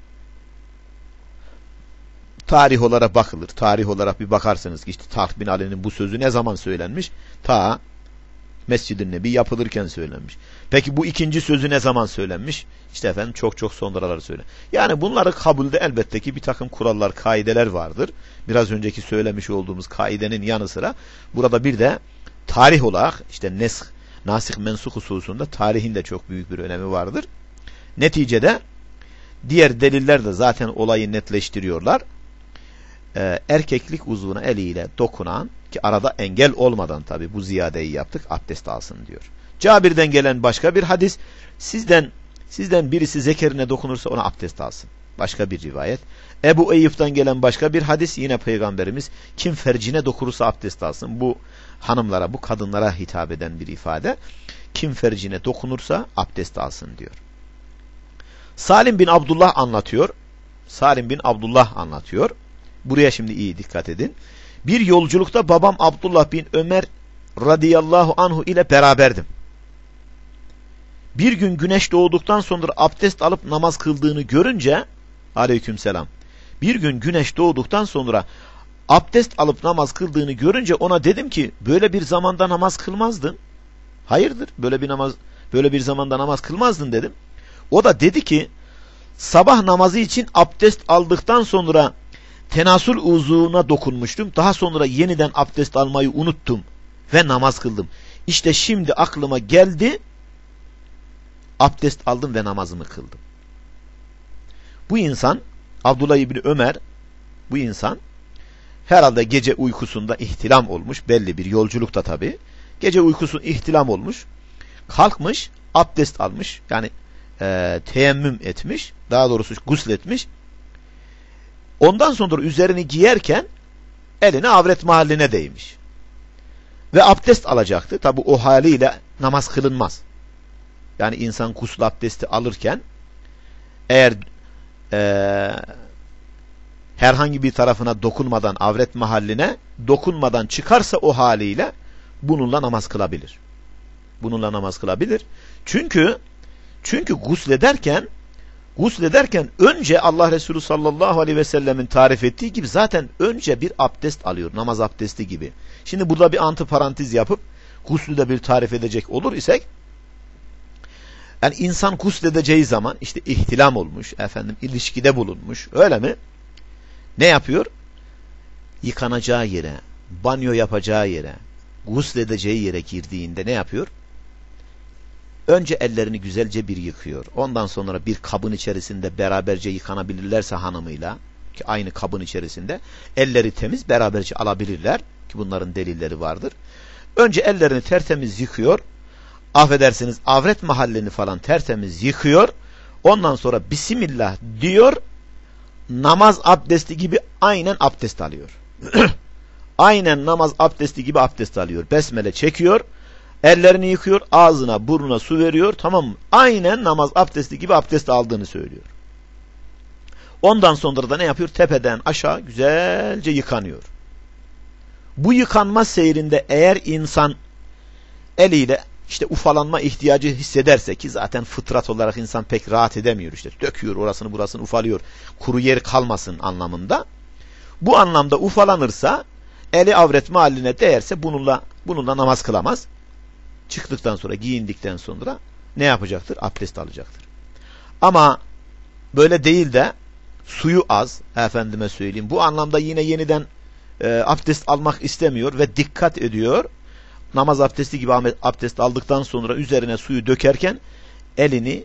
Speaker 1: Tarih olarak bakılır. Tarih olarak bir bakarsınız ki işte Talk bin Ali'nin bu sözü ne zaman söylenmiş? Ta Mescid-i Nebi yapılırken söylenmiş. Peki bu ikinci sözü ne zaman söylenmiş? İşte efendim çok çok sonraları söyle. Yani bunları kabulde elbette ki bir takım kurallar, kaideler vardır. Biraz önceki söylemiş olduğumuz kaidenin yanı sıra burada bir de tarih olarak işte nesk, nasih mensuh hususunda tarihin de çok büyük bir önemi vardır. Neticede diğer deliller de zaten olayı netleştiriyorlar. Ee, erkeklik uzvuna eliyle dokunan, ki arada engel olmadan tabi bu ziyadeyi yaptık, abdest alsın diyor. Cabir'den gelen başka bir hadis, sizden sizden birisi zekerine dokunursa ona abdest alsın. Başka bir rivayet. Ebu Eyyub'dan gelen başka bir hadis, yine Peygamberimiz kim fercine dokunursa abdest alsın. Bu hanımlara, bu kadınlara hitap eden bir ifade. Kim fercine dokunursa abdest alsın diyor. Salim bin Abdullah anlatıyor. Salim bin Abdullah anlatıyor. Buraya şimdi iyi dikkat edin. Bir yolculukta babam Abdullah bin Ömer radıyallahu anhu ile beraberdim. Bir gün güneş doğduktan sonra abdest alıp namaz kıldığını görünce, aleykümselam, bir gün güneş doğduktan sonra abdest alıp namaz kıldığını görünce ona dedim ki böyle bir zamanda namaz kılmazdın. Hayırdır? Böyle bir namaz, böyle bir zamanda namaz kılmazdın dedim. O da dedi ki sabah namazı için abdest aldıktan sonra tenasül uzvuna dokunmuştum. Daha sonra yeniden abdest almayı unuttum ve namaz kıldım. İşte şimdi aklıma geldi, abdest aldım ve namazımı kıldım. Bu insan, Abdullah İbni Ömer, bu insan herhalde gece uykusunda ihtilam olmuş, belli bir yolculukta tabi. Gece uykusu ihtilam olmuş, kalkmış, abdest almış, yani e, teyemmüm etmiş, daha doğrusu gusletmiş. Ondan sonra üzerini giyerken elini avret mahalline değmiş. Ve abdest alacaktı. Tabi o haliyle namaz kılınmaz. Yani insan gusül abdesti alırken eğer ee, herhangi bir tarafına dokunmadan, avret mahalline dokunmadan çıkarsa o haliyle bununla namaz kılabilir. Bununla namaz kılabilir. Çünkü çünkü guslederken guslederken önce Allah Resulü sallallahu aleyhi ve sellemin tarif ettiği gibi zaten önce bir abdest alıyor. Namaz abdesti gibi. Şimdi burada bir antiparantez yapıp guslü de bir tarif edecek olur isek, yani insan gusledeceği zaman işte ihtilam olmuş, efendim ilişkide bulunmuş, öyle mi? Ne yapıyor? Yıkanacağı yere, banyo yapacağı yere, gusledeceği yere girdiğinde ne yapıyor? Önce ellerini güzelce bir yıkıyor. Ondan sonra bir kabın içerisinde beraberce yıkanabilirlerse hanımıyla, ki aynı kabın içerisinde elleri temiz beraberce alabilirler, ki bunların delilleri vardır. Önce ellerini tertemiz yıkıyor. Affedersiniz, avret mahallini falan tertemiz yıkıyor. Ondan sonra Bismillah diyor. Namaz abdesti gibi aynen abdest alıyor. Aynen namaz abdesti gibi abdest alıyor. Besmele çekiyor. Ellerini yıkıyor. Ağzına burnuna su veriyor. Tamam mı? Aynen namaz abdesti gibi abdest aldığını söylüyor. Ondan sonra da ne yapıyor? Tepeden aşağı güzelce yıkanıyor. Bu yıkanma seyrinde eğer insan eliyle işte ufalanma ihtiyacı hissederse, ki zaten fıtrat olarak insan pek rahat edemiyor, işte döküyor orasını burasını ufalıyor, kuru yer kalmasın anlamında. Bu anlamda ufalanırsa, eli avret mahalline değerse bununla bununla namaz kılamaz. Çıktıktan sonra, giyindikten sonra ne yapacaktır? Abdest alacaktır. Ama böyle değil de suyu az, efendime söyleyeyim, bu anlamda yine yeniden e, abdest almak istemiyor ve dikkat ediyor. Namaz abdesti gibi abdest aldıktan sonra üzerine suyu dökerken elini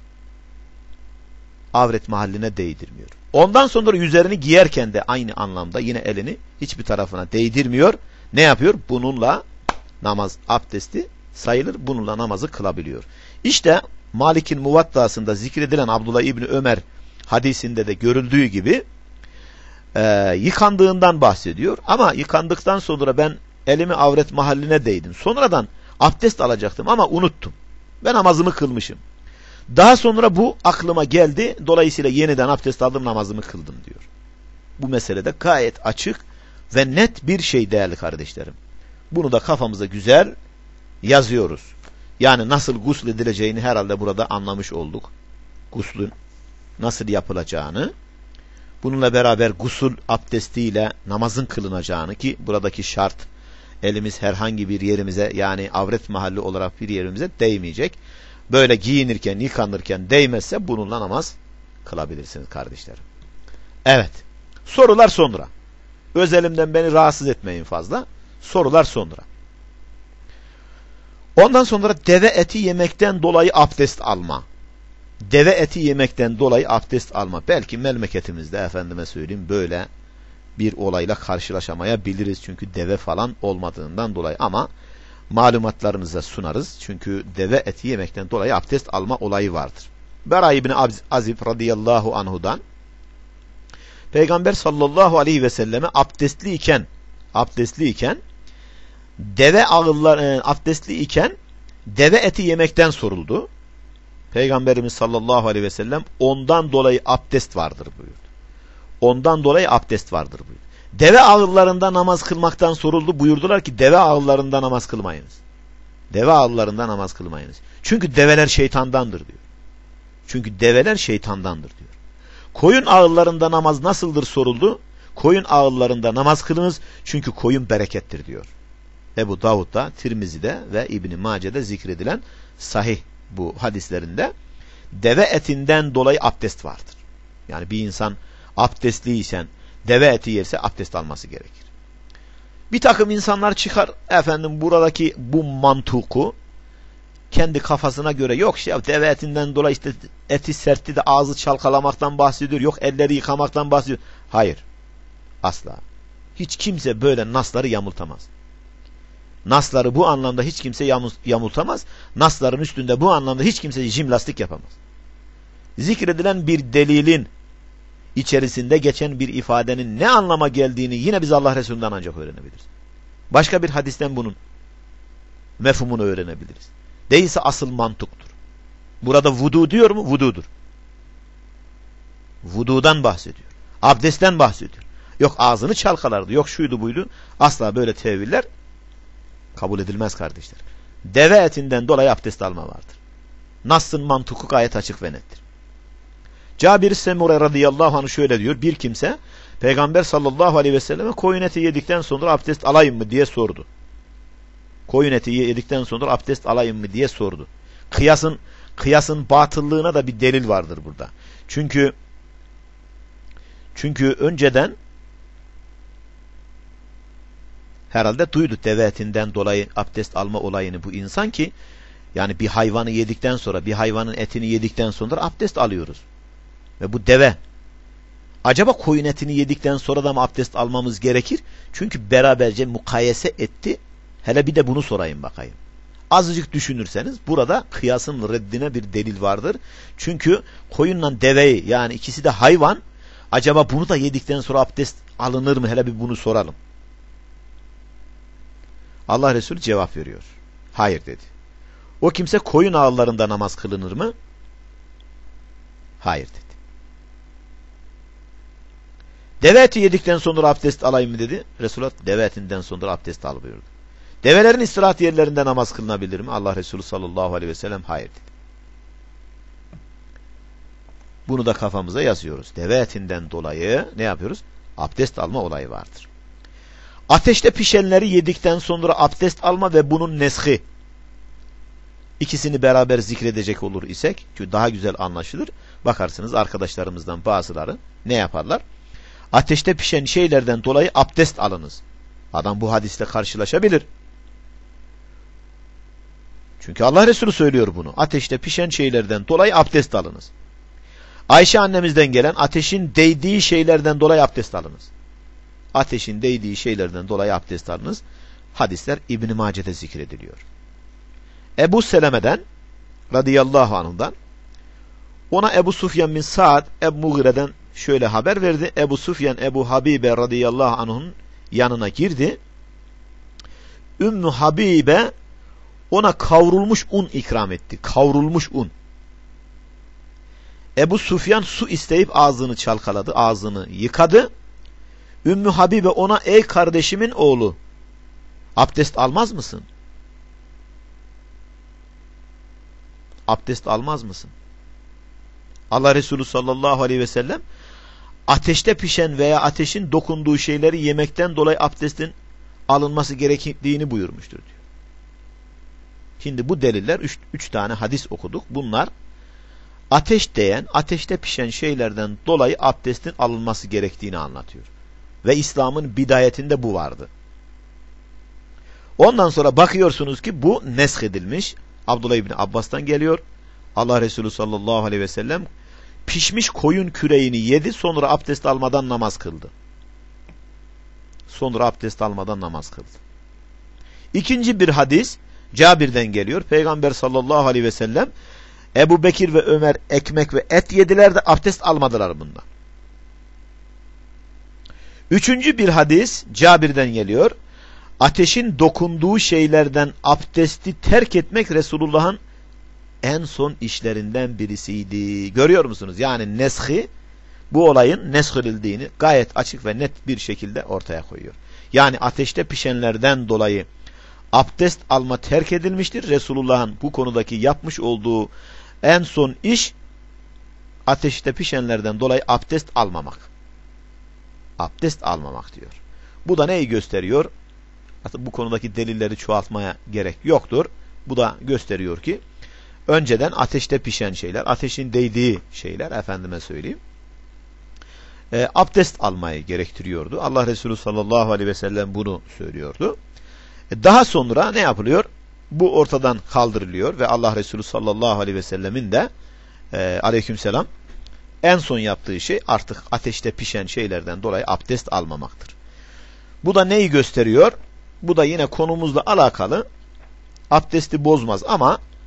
Speaker 1: avret mahalline değdirmiyor. Ondan sonra üzerini giyerken de aynı anlamda yine elini hiçbir tarafına değdirmiyor. Ne yapıyor? Bununla namaz abdesti sayılır. Bununla namazı kılabiliyor. İşte Malik'in Muvattası'nda zikredilen Abdullah İbni Ömer hadisinde de görüldüğü gibi e, yıkandığından bahsediyor. Ama yıkandıktan sonra ben elimi avret mahalline değdim. Sonradan abdest alacaktım ama unuttum. Ben namazımı kılmışım. Daha sonra bu aklıma geldi. Dolayısıyla yeniden abdest aldım, namazımı kıldım diyor. Bu meselede gayet açık ve net bir şey değerli kardeşlerim. Bunu da kafamıza güzel yazıyoruz. Yani nasıl gusledileceğini herhalde burada anlamış olduk. Guslün nasıl yapılacağını. Bununla beraber gusül abdestiyle namazın kılınacağını, ki buradaki şart elimiz herhangi bir yerimize, yani avret mahalli olarak bir yerimize değmeyecek. Böyle giyinirken, yıkanırken değmezse bununla namaz kılabilirsiniz kardeşlerim. Evet. Sorular sonra. Özelimden beni rahatsız etmeyin fazla. Sorular sonra. Ondan sonra deve eti yemekten dolayı abdest alma. Deve eti yemekten dolayı abdest alma. Belki memleketimizde, efendime söyleyeyim, böyle bir olayla karşılaşamayabiliriz. Çünkü deve falan olmadığından dolayı, ama malumatlarınıza sunarız. Çünkü deve eti yemekten dolayı abdest alma olayı vardır. Bera İbni Azib radıyallahu anhudan Peygamber sallallahu aleyhi ve selleme abdestli iken abdestli iken deve ağılları abdestli iken deve eti yemekten soruldu. Peygamberimiz sallallahu aleyhi ve sellem ondan dolayı abdest vardır buyurdu. Ondan dolayı abdest vardır buyurdu. Deve ağıllarında namaz kılmaktan soruldu. Buyurdular ki deve ağıllarında namaz kılmayınız. Deve ağıllarında namaz kılmayınız. Çünkü develer şeytandandır diyor. Çünkü develer şeytandandır diyor. Koyun ağıllarında namaz nasıldır soruldu. Koyun ağıllarında namaz kılınız çünkü koyun berekettir diyor. Ebu Davud'da, Tirmizi'de ve İbn-i Mace'de zikredilen sahih bu hadislerinde deve etinden dolayı abdest vardır. Yani bir insan abdestliysen deve eti yerse abdest alması gerekir. Bir takım insanlar çıkar efendim buradaki bu mantuku kendi kafasına göre, yok ya deve etinden dolayı işte eti sertti de ağzı çalkalamaktan bahsediyor, yok elleri yıkamaktan bahsediyor. Hayır. Asla. Hiç kimse böyle nasları yamultamaz. Nasları bu anlamda hiç kimse yamultamaz. Nasların üstünde bu anlamda hiç kimse jimnastik yapamaz. Zikredilen bir delilin içerisinde geçen bir ifadenin ne anlama geldiğini yine biz Allah Resulü'nden ancak öğrenebiliriz. Başka bir hadisten bunun mefhumunu öğrenebiliriz. Değilse asıl mantıktır. Burada vudu diyor mu? Vududur. Vududan bahsediyor. Abdestten bahsediyor. Yok ağzını çalkalardı, yok şuydu buydu. Asla böyle teviller kabul edilmez kardeşler. Deve etinden dolayı abdest alma vardır. Nas'ın mantıkı gayet açık ve nettir. Cabir Semure radıyallahu anh şöyle diyor. Bir kimse Peygamber sallallahu aleyhi ve selleme koyun eti yedikten sonra abdest alayım mı diye sordu. Koyun eti yedikten sonra abdest alayım mı diye sordu. Kıyasın, kıyasın batıllığına da bir delil vardır burada. Çünkü çünkü önceden herhalde duydu deve etinden dolayı abdest alma olayını bu insan ki yani bir hayvanı yedikten sonra bir hayvanın etini yedikten sonra abdest alıyoruz. Ve bu deve. Acaba koyun etini yedikten sonra da mı abdest almamız gerekir? Çünkü beraberce mukayese etti. Hele bir de bunu sorayım bakayım. Azıcık düşünürseniz burada kıyasın reddine bir delil vardır. Çünkü koyunla deveyi yani ikisi de hayvan. Acaba bunu da yedikten sonra abdest alınır mı? Hele bir bunu soralım. Allah Resulü cevap veriyor. Hayır dedi. O kimse koyun ağlarında namaz kılınır mı? Hayır dedi. Deve eti yedikten sonra abdest alayım mı dedi. Resulullah deve etinden sonra abdest al buyurdu. Develerin istirahat yerlerinde namaz kılınabilir mi? Allah Resulü sallallahu aleyhi ve sellem hayır dedi. Bunu da kafamıza yazıyoruz. Deve etinden dolayı ne yapıyoruz? Abdest alma olayı vardır. Ateşte pişenleri yedikten sonra abdest alma ve bunun neshi. İkisini beraber zikredecek olur isek, çünkü daha güzel anlaşılır. Bakarsınız arkadaşlarımızdan bazıları ne yaparlar? Ateşte pişen şeylerden dolayı abdest alınız. Adam bu hadisle karşılaşabilir. Çünkü Allah Resulü söylüyor bunu. Ateşte pişen şeylerden dolayı abdest alınız. Ayşe annemizden gelen ateşin değdiği şeylerden dolayı abdest alınız. Ateşin değdiği şeylerden dolayı abdest alınız. Hadisler İbn-i Mace'de zikrediliyor. Ebu Seleme'den radıyallahu anh'dan ona Ebu Sufyan bin Sa'd Ebu Mughire'den şöyle haber verdi. Ebu Sufyan Ebu Habibe radıyallahu anh'ın yanına girdi. Ümmü Habibe ona kavrulmuş un ikram etti. Kavrulmuş un. Ebu Sufyan su isteyip ağzını çalkaladı. Ağzını yıkadı. Ümmü Habibe ona ey kardeşimin oğlu abdest almaz mısın? Abdest almaz mısın? Allah Resulü sallallahu aleyhi ve sellem ateşte pişen veya ateşin dokunduğu şeyleri yemekten dolayı abdestin alınması gerektiğini buyurmuştur diyor. Şimdi bu deliller üç, üç tane hadis okuduk. Bunlar ateş değen, ateşte pişen şeylerden dolayı abdestin alınması gerektiğini anlatıyor. Ve İslam'ın bidayetinde bu vardı. Ondan sonra bakıyorsunuz ki bu nesk edilmiş. Abdullah İbni Abbas'tan geliyor. Allah Resulü sallallahu aleyhi ve sellem pişmiş koyun küreğini yedi, sonra abdest almadan namaz kıldı. Sonra abdest almadan namaz kıldı. İkinci bir hadis Cabir'den geliyor. Peygamber sallallahu aleyhi ve sellem Ebu Bekir ve Ömer ekmek ve et yediler de abdest almadılar bundan. Üçüncü bir hadis Cabir'den geliyor. Ateşin dokunduğu şeylerden abdesti terk etmek Resulullah'ın en son işlerinden birisiydi. Görüyor musunuz? Yani neshi, bu olayın nesk edildiğini gayet açık ve net bir şekilde ortaya koyuyor. Yani ateşte pişenlerden dolayı abdest alma terk edilmiştir. Resulullah'ın bu konudaki yapmış olduğu en son iş ateşte pişenlerden dolayı abdest almamak. Abdest almamak diyor. Bu da neyi gösteriyor? Bu konudaki delilleri çoğaltmaya gerek yoktur. Bu da gösteriyor ki önceden ateşte pişen şeyler, ateşin değdiği şeyler, efendime söyleyeyim, e, abdest almayı gerektiriyordu. Allah Resulü sallallahu aleyhi ve sellem bunu söylüyordu. E, daha sonra ne yapılıyor? Bu ortadan kaldırılıyor ve Allah Resulü sallallahu aleyhi ve sellemin de e, aleykümselam en son yaptığı şey artık ateşte pişen şeylerden dolayı abdest almamaktır. Bu da neyi gösteriyor? Bu da yine konumuzla alakalı, abdesti bozmaz ama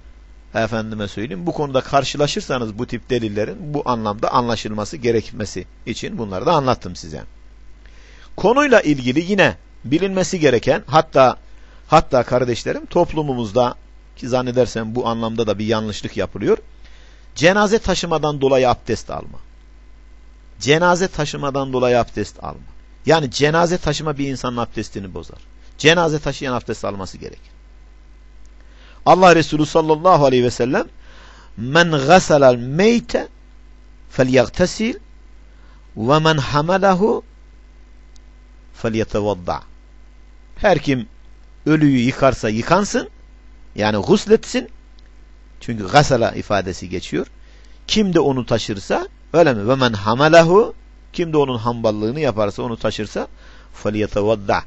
Speaker 1: efendime söyleyeyim, bu konuda karşılaşırsanız bu tip delillerin bu anlamda anlaşılması gerekmesi için bunları da anlattım size. Konuyla ilgili yine bilinmesi gereken, hatta hatta kardeşlerim toplumumuzda ki zannedersem bu anlamda da bir yanlışlık yapılıyor. Cenaze taşımadan dolayı abdest alma. Cenaze taşımadan dolayı abdest alma. Yani cenaze taşıma bir insanın abdestini bozar. Cenaze taşıyan abdest alması gerekir. Allah Resulü sallallahu aleyhi ve sellem men ghasalal meyte felyagtesil ve men hamalahu felyetevadda. Her kim ölüyü yıkarsa yıkansın, yani gusletsin. Çünkü gasala ifadesi geçiyor. Kim de onu taşırsa, öyle mi? Ve men hamalahu, kim de onun hamballığını yaparsa, onu taşırsa felyetevadda.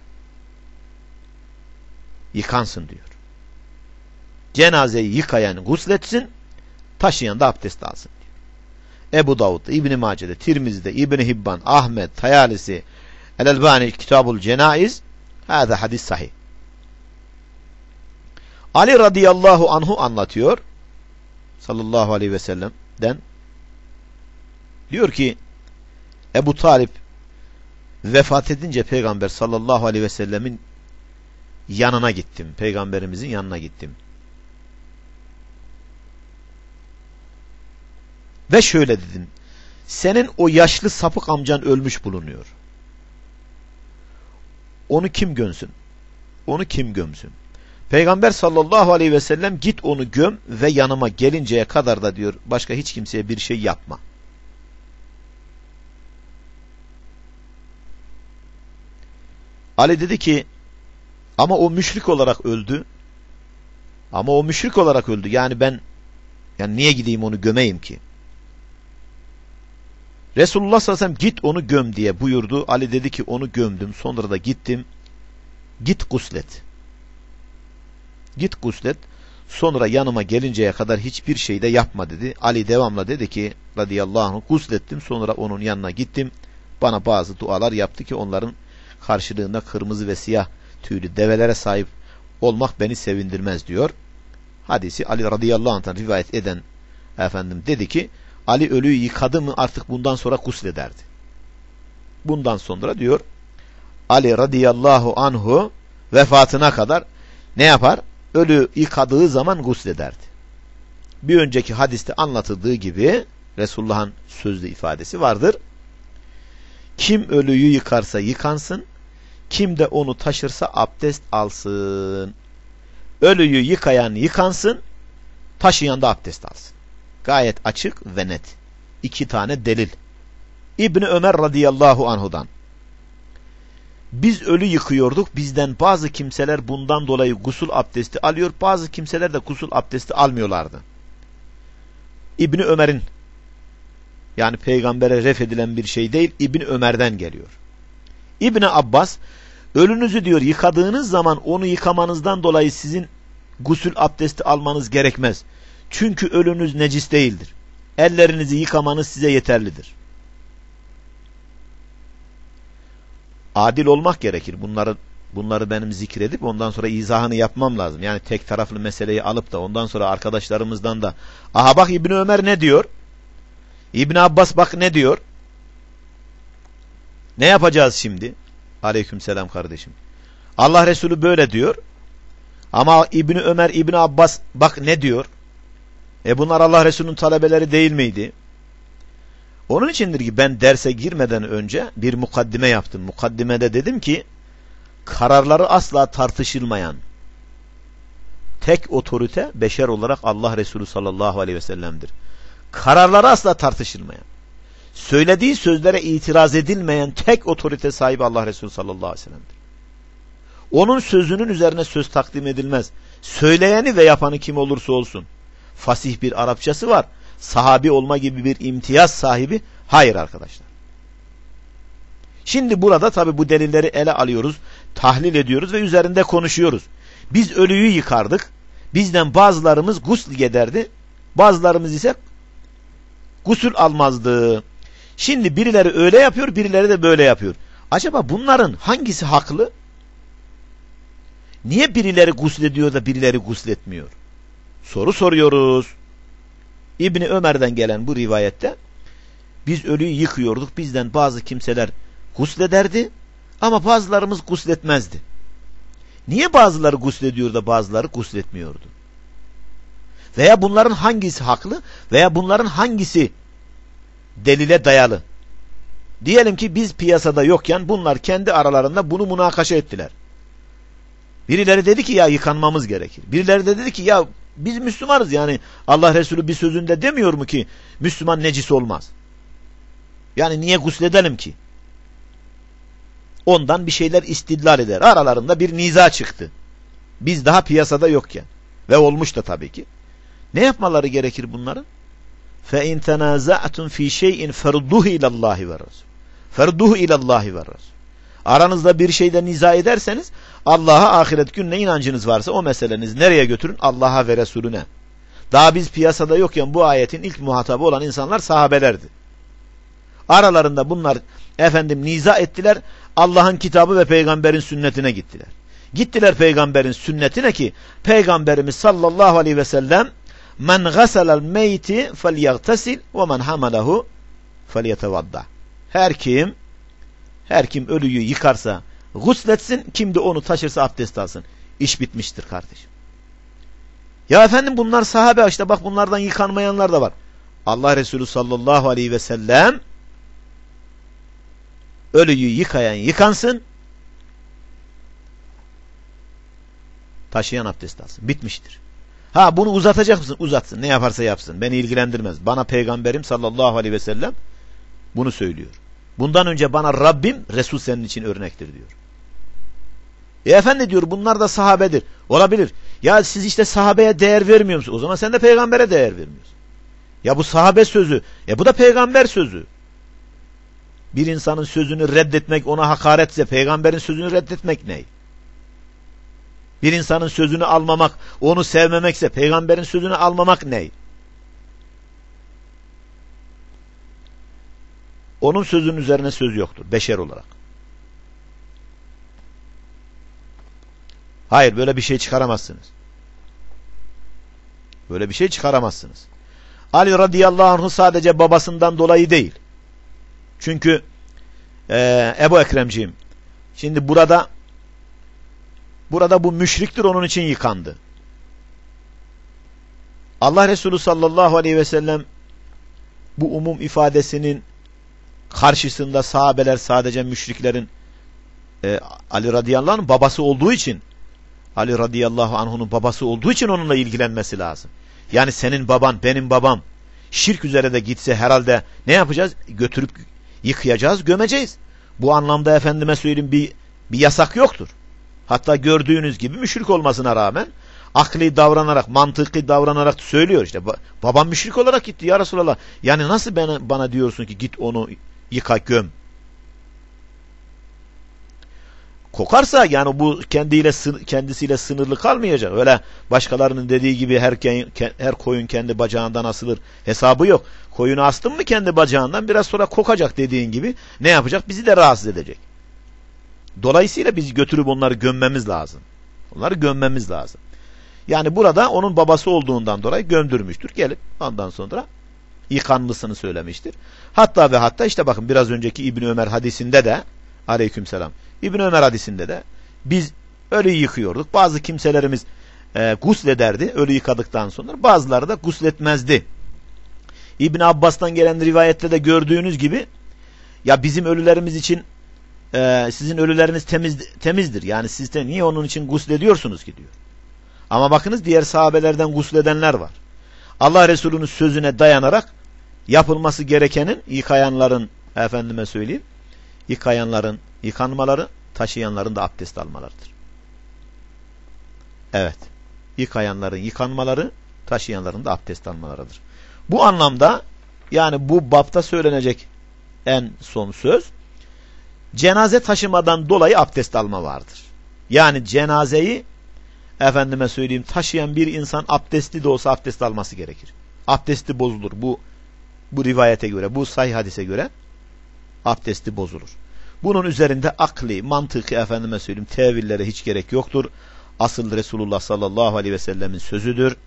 Speaker 1: Yıkansın diyor. Cenazeyi yıkayan gusletsin, taşıyan da abdest alsın diyor. Ebu Davud'da, İbn-i Mace'de, Tirmizi'de, İbn-i Hibban, Ahmet, Tayalisi, El-Elbani Kitabul Cenaiz, hâzâ hadis sahih. Ali radıyallahu anhu anlatıyor, sallallahu aleyhi ve sellem'den, diyor ki, Ebu Talip vefat edince Peygamber sallallahu aleyhi ve sellemin yanına gittim. Peygamberimizin yanına gittim. Ve şöyle dedim. Senin o yaşlı sapık amcan ölmüş bulunuyor. Onu kim gömsün? Onu kim gömsün? Peygamber sallallahu aleyhi ve sellem git onu göm ve yanıma gelinceye kadar da diyor başka hiç kimseye bir şey yapma. Ali dedi ki ama o müşrik olarak öldü. Ama o müşrik olarak öldü. Yani ben yani niye gideyim onu gömeyim ki? Resulullah sallallahu aleyhi ve sellem git onu göm diye buyurdu. Ali dedi ki onu gömdüm. Sonra da gittim. Git guslet. Git guslet. Sonra yanıma gelinceye kadar hiçbir şey de yapma dedi. Ali devamla dedi ki radıyallahu anh guslettim. Sonra onun yanına gittim. Bana bazı dualar yaptı ki onların karşılığında kırmızı ve siyah tüylü develere sahip olmak beni sevindirmez diyor. Hadisi Ali radıyallahu anh'tan rivayet eden efendim dedi ki Ali ölüyü yıkadı mı artık bundan sonra guslederdi. Bundan sonra diyor Ali radıyallahu anhu vefatına kadar ne yapar? Ölü yıkadığı zaman guslederdi. Bir önceki hadiste anlatıldığı gibi Resulullah'ın sözlü ifadesi vardır. Kim ölüyü yıkarsa yıkansın, kim de onu taşırsa abdest alsın. Ölüyü yıkayan yıkansın, taşıyan da abdest alsın. Gayet açık ve net. İki tane delil. İbni Ömer radıyallahu anhudan. Biz ölü yıkıyorduk, bizden bazı kimseler bundan dolayı gusül abdesti alıyor, bazı kimseler de gusül abdesti almıyorlardı. İbni Ömer'in, yani peygambere ref edilen bir şey değil, İbni Ömer'den geliyor. İbni Abbas, ölünüzü diyor yıkadığınız zaman onu yıkamanızdan dolayı sizin gusül abdesti almanız gerekmez. Çünkü ölünüz necis değildir. Ellerinizi yıkamanız size yeterlidir. Adil olmak gerekir. Bunları bunları benim zikredip ondan sonra izahını yapmam lazım. Yani tek taraflı meseleyi alıp da ondan sonra arkadaşlarımızdan da aha bak İbni Ömer ne diyor? İbni Abbas bak ne diyor? Ne yapacağız şimdi? Aleykümselam kardeşim. Allah Resulü böyle diyor. Ama İbni Ömer, İbni Abbas bak ne diyor? E bunlar Allah Resulü'nün talebeleri değil miydi? Onun içindir ki ben derse girmeden önce bir mukaddime yaptım. Mukaddimede dedim ki kararları asla tartışılmayan tek otorite beşer olarak Allah Resulü sallallahu aleyhi ve sellem'dir. Kararları asla tartışılmayan, söylediği sözlere itiraz edilmeyen tek otorite sahibi Allah Resulü sallallahu aleyhi ve sellem'dir. Onun sözünün üzerine söz takdim edilmez. Söyleyeni ve yapanı kim olursa olsun. Fasih bir Arapçası var. Sahabi olma gibi bir imtiyaz sahibi. Hayır arkadaşlar. Şimdi burada tabi bu delilleri ele alıyoruz. Tahlil ediyoruz ve üzerinde konuşuyoruz. Biz ölüyü yıkardık. Bizden bazılarımız gusl ederdi. Bazılarımız ise gusül almazdı. Şimdi birileri öyle yapıyor, birileri de böyle yapıyor. Acaba bunların hangisi haklı? Niye birileri guslediyor da birileri gusletmiyor? Soru soruyoruz. İbni Ömer'den gelen bu rivayette biz ölüyü yıkıyorduk. Bizden bazı kimseler guslederdi ama bazılarımız gusletmezdi. Niye bazıları guslediyor da bazıları gusletmiyordu? Veya bunların hangisi haklı veya bunların hangisi delile dayalı? Diyelim ki biz piyasada yokken bunlar kendi aralarında bunu münakaşa ettiler. Birileri dedi ki ya yıkanmamız gerekir. Birileri de dedi ki ya biz Müslümanız, yani Allah Resulü bir sözünde demiyor mu ki Müslüman necis olmaz? Yani niye gusledelim ki? Ondan bir şeyler istidlal eder. Aralarında bir niza çıktı. Biz daha piyasada yokken. Ve olmuş da tabii ki. Ne yapmaları gerekir bunların? فَاِنْ تَنَازَعْتُمْ ف۪ي شَيْءٍ فَرُدُّهُ اِلَى اللّٰهِ وَالرَّسُولِ فَرُدُّهُ اِلَى اللّٰهِ وَالرَّسُولِ Aranızda bir şeyde niza ederseniz Allah'a, ahiret gününe inancınız varsa o meseleniz nereye götürün? Allah'a ve Resulüne. Daha biz piyasada yokken bu ayetin ilk muhatabı olan insanlar sahabelerdi. Aralarında bunlar efendim niza ettiler. Allah'ın kitabı ve peygamberin sünnetine gittiler. Gittiler peygamberin sünnetine ki Peygamberimiz sallallahu aleyhi ve sellem men gaselel meyti felyagtasil ve men hamalahu felyetevadda. Her kim her kim ölüyü yıkarsa gusletsin, kim de onu taşırsa abdest alsın. İş bitmiştir kardeşim. Ya efendim bunlar sahabe, işte bak bunlardan yıkanmayanlar da var. Allah Resulü sallallahu aleyhi ve sellem ölüyü yıkayan yıkansın, taşıyan abdest alsın. Bitmiştir. Ha bunu uzatacak mısın? Uzatsın. Ne yaparsa yapsın. Beni ilgilendirmez. Bana peygamberim sallallahu aleyhi ve sellem bunu söylüyor. Bundan önce bana Rabbim, Resul senin için örnektir diyor. E efendi diyor bunlar da sahabedir. Olabilir. Ya siz işte sahabeye değer vermiyor musunuz? O zaman sen de peygambere değer vermiyorsun. Ya bu sahabe sözü. Ya bu da peygamber sözü. Bir insanın sözünü reddetmek ona hakaretse peygamberin sözünü reddetmek ne? Bir insanın sözünü almamak, onu sevmemekse peygamberin sözünü almamak ne? Onun sözünün üzerine söz yoktur beşer olarak. Hayır, böyle bir şey çıkaramazsınız. Böyle bir şey çıkaramazsınız. Ali radıyallahu anh sadece babasından dolayı değil. Çünkü e, Ebu Ekremciğim, şimdi burada burada bu müşriktir, onun için yıkandı. Allah Resulü sallallahu aleyhi ve sellem bu umum ifadesinin karşısında sahabeler sadece müşriklerin e, Ali radıyallahu anh'ın babası olduğu için, Ali radıyallahu anh'ın babası olduğu için onunla ilgilenmesi lazım. Yani senin baban, benim babam şirk üzere de gitse herhalde ne yapacağız? Götürüp yıkayacağız, gömeceğiz. Bu anlamda efendime söyleyeyim bir, bir yasak yoktur. Hatta gördüğünüz gibi müşrik olmasına rağmen akli davranarak, mantıklı davranarak söylüyor işte. Babam müşrik olarak gitti ya Resulallah. Yani nasıl bana, bana diyorsun ki git onu yıka, göm? Kokarsa yani bu kendiyle kendisiyle sınırlı kalmayacak. Öyle başkalarının dediği gibi her, her koyun kendi bacağından asılır hesabı yok. Koyunu astın mı kendi bacağından biraz sonra kokacak dediğin gibi, ne yapacak? Bizi de rahatsız edecek. Dolayısıyla biz götürüp onları gömmemiz lazım. Onları gömmemiz lazım. Yani burada onun babası olduğundan dolayı gömdürmüştür. Gelip ondan sonra yıkanlısını söylemiştir. Hatta ve hatta işte bakın biraz önceki İbni Ömer hadisinde de aleykümselam. İbni Ömer hadisinde de biz ölüyü yıkıyorduk. Bazı kimselerimiz e, guslederdi ölü yıkadıktan sonra. Bazıları da gusletmezdi. İbni Abbas'tan gelen rivayette de gördüğünüz gibi ya bizim ölülerimiz için e, sizin ölüleriniz temiz, temizdir. Yani siz de niye onun için guslediyorsunuz ki diyor. Ama bakınız diğer sahabelerden gusledenler var. Allah Resulü'nün sözüne dayanarak yapılması gerekenin yıkayanların, efendime söyleyeyim, yıkayanların yıkanmaları, taşıyanların da abdest almalarıdır. Evet. Yıkayanların yıkanmaları, taşıyanların da abdest almalarıdır. Bu anlamda yani bu bapta söylenecek en son söz, cenaze taşımadan dolayı abdest alma vardır. Yani cenazeyi efendime söyleyeyim taşıyan bir insan abdestli de olsa abdest alması gerekir. Abdesti bozulur. Bu bu rivayete göre, bu sahih hadise göre abdesti bozulur. Bunun üzerinde akli, mantıki efendime söyleyeyim tevillere hiç gerek yoktur. Asıl Resulullah sallallahu aleyhi ve sellemin sözüdür.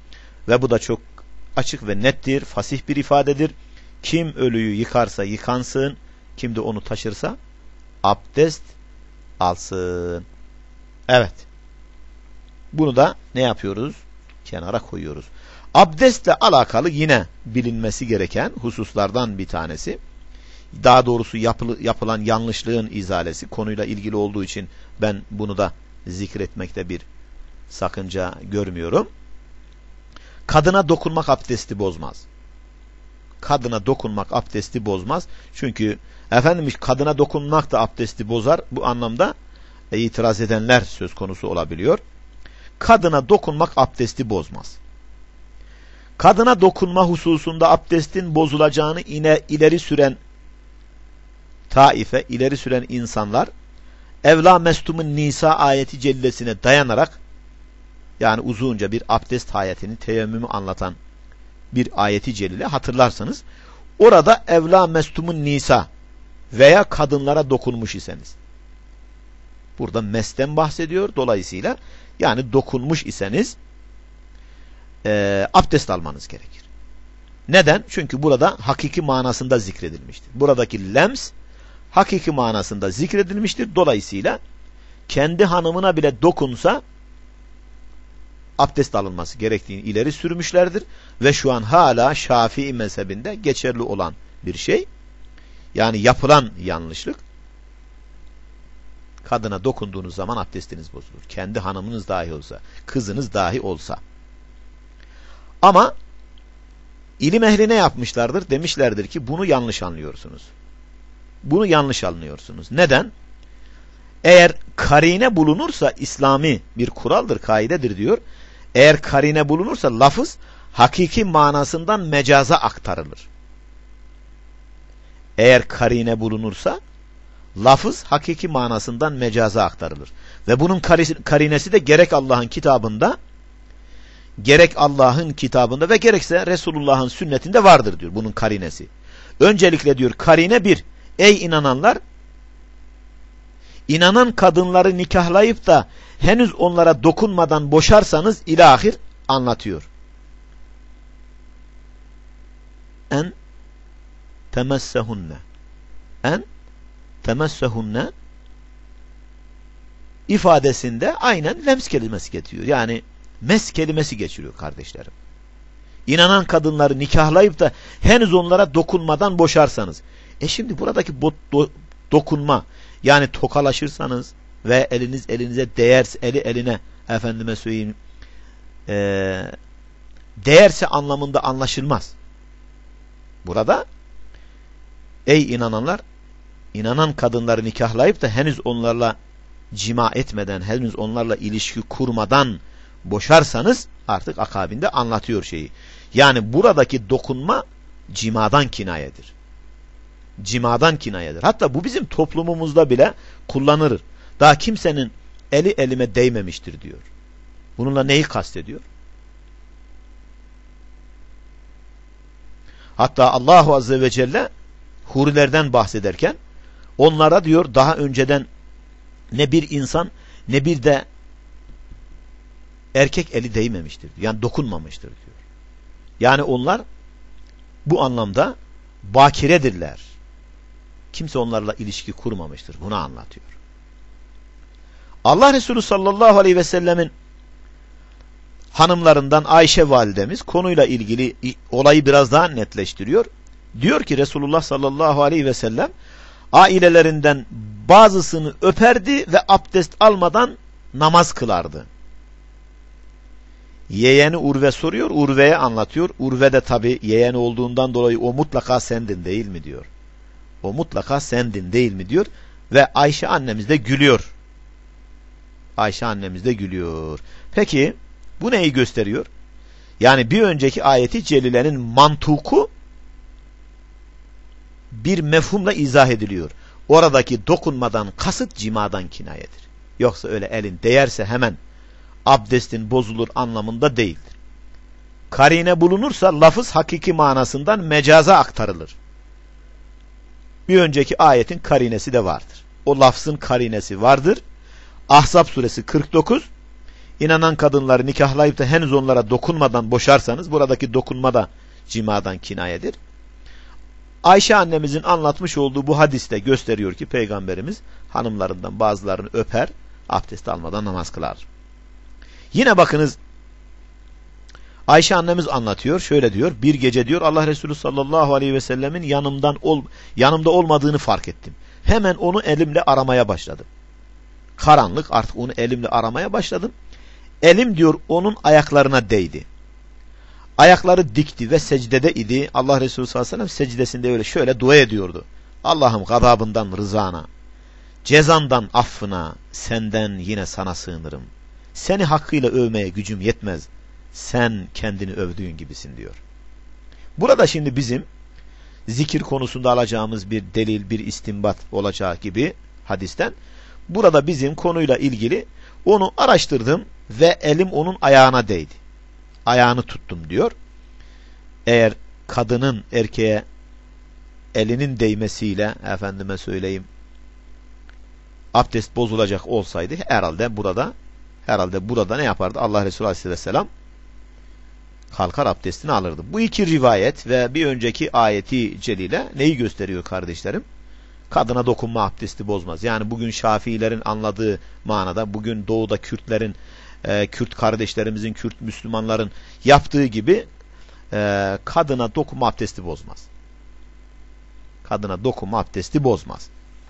Speaker 1: Ve bu da çok açık ve nettir, fasih bir ifadedir. Kim ölüyü yıkarsa yıkansın, kim de onu taşırsa abdest alsın. Evet. Bunu da ne yapıyoruz? Kenara koyuyoruz. Abdestle alakalı yine bilinmesi gereken hususlardan bir tanesi. Daha doğrusu yapılı, yapılan yanlışlığın izalesi, konuyla ilgili olduğu için ben bunu da zikretmekte bir sakınca görmüyorum. Kadına dokunmak abdesti bozmaz. Kadına dokunmak abdesti bozmaz. Çünkü efendim kadına dokunmak da abdesti bozar. Bu anlamda e, itiraz edenler söz konusu olabiliyor. Kadına dokunmak abdesti bozmaz. Kadına dokunma hususunda abdestin bozulacağını yine ileri süren taife, ileri süren insanlar Evla Mestum'un Nisa ayeti cellesine dayanarak, yani uzunca bir abdest ayetini, teyemmümü anlatan bir ayeti celile hatırlarsanız, orada Evla Mestum'un Nisa veya kadınlara dokunmuş iseniz, burada mesten bahsediyor, dolayısıyla yani dokunmuş iseniz e, abdest almanız gerekir. Neden? Çünkü burada hakiki manasında zikredilmiştir. Buradaki lems hakiki manasında zikredilmiştir. Dolayısıyla kendi hanımına bile dokunsa abdest alınması gerektiğini ileri sürmüşlerdir. Ve şu an hala Şafii mezhebinde geçerli olan bir şey. Yani yapılan yanlışlık, kadına dokunduğunuz zaman abdestiniz bozulur. Kendi hanımınız dahi olsa, kızınız dahi olsa. Ama ilim ehli ne yapmışlardır? Demişlerdir ki bunu yanlış anlıyorsunuz. Bunu yanlış anlıyorsunuz. Neden? Eğer karine bulunursa, İslami bir kuraldır, kaidedir diyor. Eğer karine bulunursa lafız hakiki manasından mecaza aktarılır. Eğer karine bulunursa lafız hakiki manasından mecaza aktarılır. Ve bunun karinesi de gerek Allah'ın kitabında, gerek Allah'ın kitabında ve gerekse Resulullah'ın sünnetinde vardır diyor bunun karinesi. Öncelikle diyor karine bir, ey inananlar, inanan kadınları nikahlayıp da henüz onlara dokunmadan boşarsanız ilahir anlatıyor. En temessehunne en temessehunne ifadesinde aynen lems kelimesi getiriyor. Yani mes kelimesi geçiriyor kardeşlerim. İnanan kadınları nikahlayıp da henüz onlara dokunmadan boşarsanız. E şimdi buradaki bo do dokunma, yani tokalaşırsanız ve eliniz elinize değerse, eli eline efendime söyleyeyim e, değerse anlamında anlaşılmaz. Burada ey inananlar, inanan kadınları nikahlayıp da henüz onlarla cima etmeden, henüz onlarla ilişki kurmadan boşarsanız artık akabinde anlatıyor şeyi. Yani buradaki dokunma cimadan kinayedir. Cimadan kinayedir. Hatta bu bizim toplumumuzda bile kullanılır. Daha kimsenin eli elime değmemiştir diyor. Bununla neyi kastediyor? Hatta Allahu Azze ve Celle hurilerden bahsederken onlara diyor daha önceden ne bir insan ne bir de erkek eli değmemiştir. Yani dokunmamıştır diyor. Yani onlar bu anlamda bakiredirler. Kimse onlarla ilişki kurmamıştır. Bunu anlatıyor. Allah Resulü sallallahu aleyhi ve sellemin hanımlarından Ayşe validemiz konuyla ilgili olayı biraz daha netleştiriyor. Diyor ki Resulullah sallallahu aleyhi ve sellem ailelerinden bazısını öperdi ve abdest almadan namaz kılardı. Yeğeni Urve soruyor, Urve'ye anlatıyor. Urve de tabi yeğeni olduğundan dolayı o mutlaka sendin değil mi diyor. O mutlaka sendin değil mi diyor. Ve Ayşe annemiz de gülüyor. Ayşe annemiz de gülüyor. Peki bu neyi gösteriyor? Yani bir önceki ayeti celilenin mantuku bir mefhumla izah ediliyor. Oradaki dokunmadan kasıt cimadan kinayedir. Yoksa öyle elin değerse hemen abdestin bozulur anlamında değildir. Karine bulunursa lafız hakiki manasından mecaza aktarılır. Bir önceki ayetin karinesi de vardır. O lafzın karinesi vardır. Ahzab suresi kırk dokuz, inanan kadınları nikahlayıp da henüz onlara dokunmadan boşarsanız, buradaki dokunma da cimadan kinayedir. Ayşe annemizin anlatmış olduğu bu hadiste gösteriyor ki Peygamberimiz hanımlarından bazılarını öper, abdest almadan namaz kılar. Yine bakınız, Ayşe annemiz anlatıyor, şöyle diyor: bir gece diyor Allah Resulü sallallahu aleyhi ve sellemin yanımdan ol, yanımda olmadığını fark ettim. Hemen onu elimle aramaya başladım. Karanlık, artık onu elimle aramaya başladım. Elim diyor onun ayaklarına değdi. Ayakları dikti ve secdede idi. Allah Resulü sallallahu aleyhi ve sellem secdesinde öyle şöyle dua ediyordu: Allah'ım gazabından rızana, cezandan affına, senden yine sana sığınırım. Seni hakkıyla övmeye gücüm yetmez. Sen kendini övdüğün gibisin diyor. Burada şimdi bizim zikir konusunda alacağımız bir delil, bir istinbat olacağı gibi hadisten, burada bizim konuyla ilgili onu araştırdım ve elim onun ayağına değdi. Ayağını tuttum diyor. Eğer kadının erkeğe elinin değmesiyle, efendime söyleyeyim, abdest bozulacak olsaydı herhalde burada herhalde burada ne yapardı? Allah Resulü aleyhisselam kalkar abdestini alırdı. Bu iki rivayet ve bir önceki ayeti celile neyi gösteriyor kardeşlerim? Kadına dokunma abdesti bozmaz. Yani bugün Şafiilerin anladığı manada, bugün doğuda Kürtlerin, e, Kürt kardeşlerimizin, Kürt Müslümanların yaptığı gibi e, kadına dokunma abdesti bozmaz. Kadına dokunma abdesti bozmaz.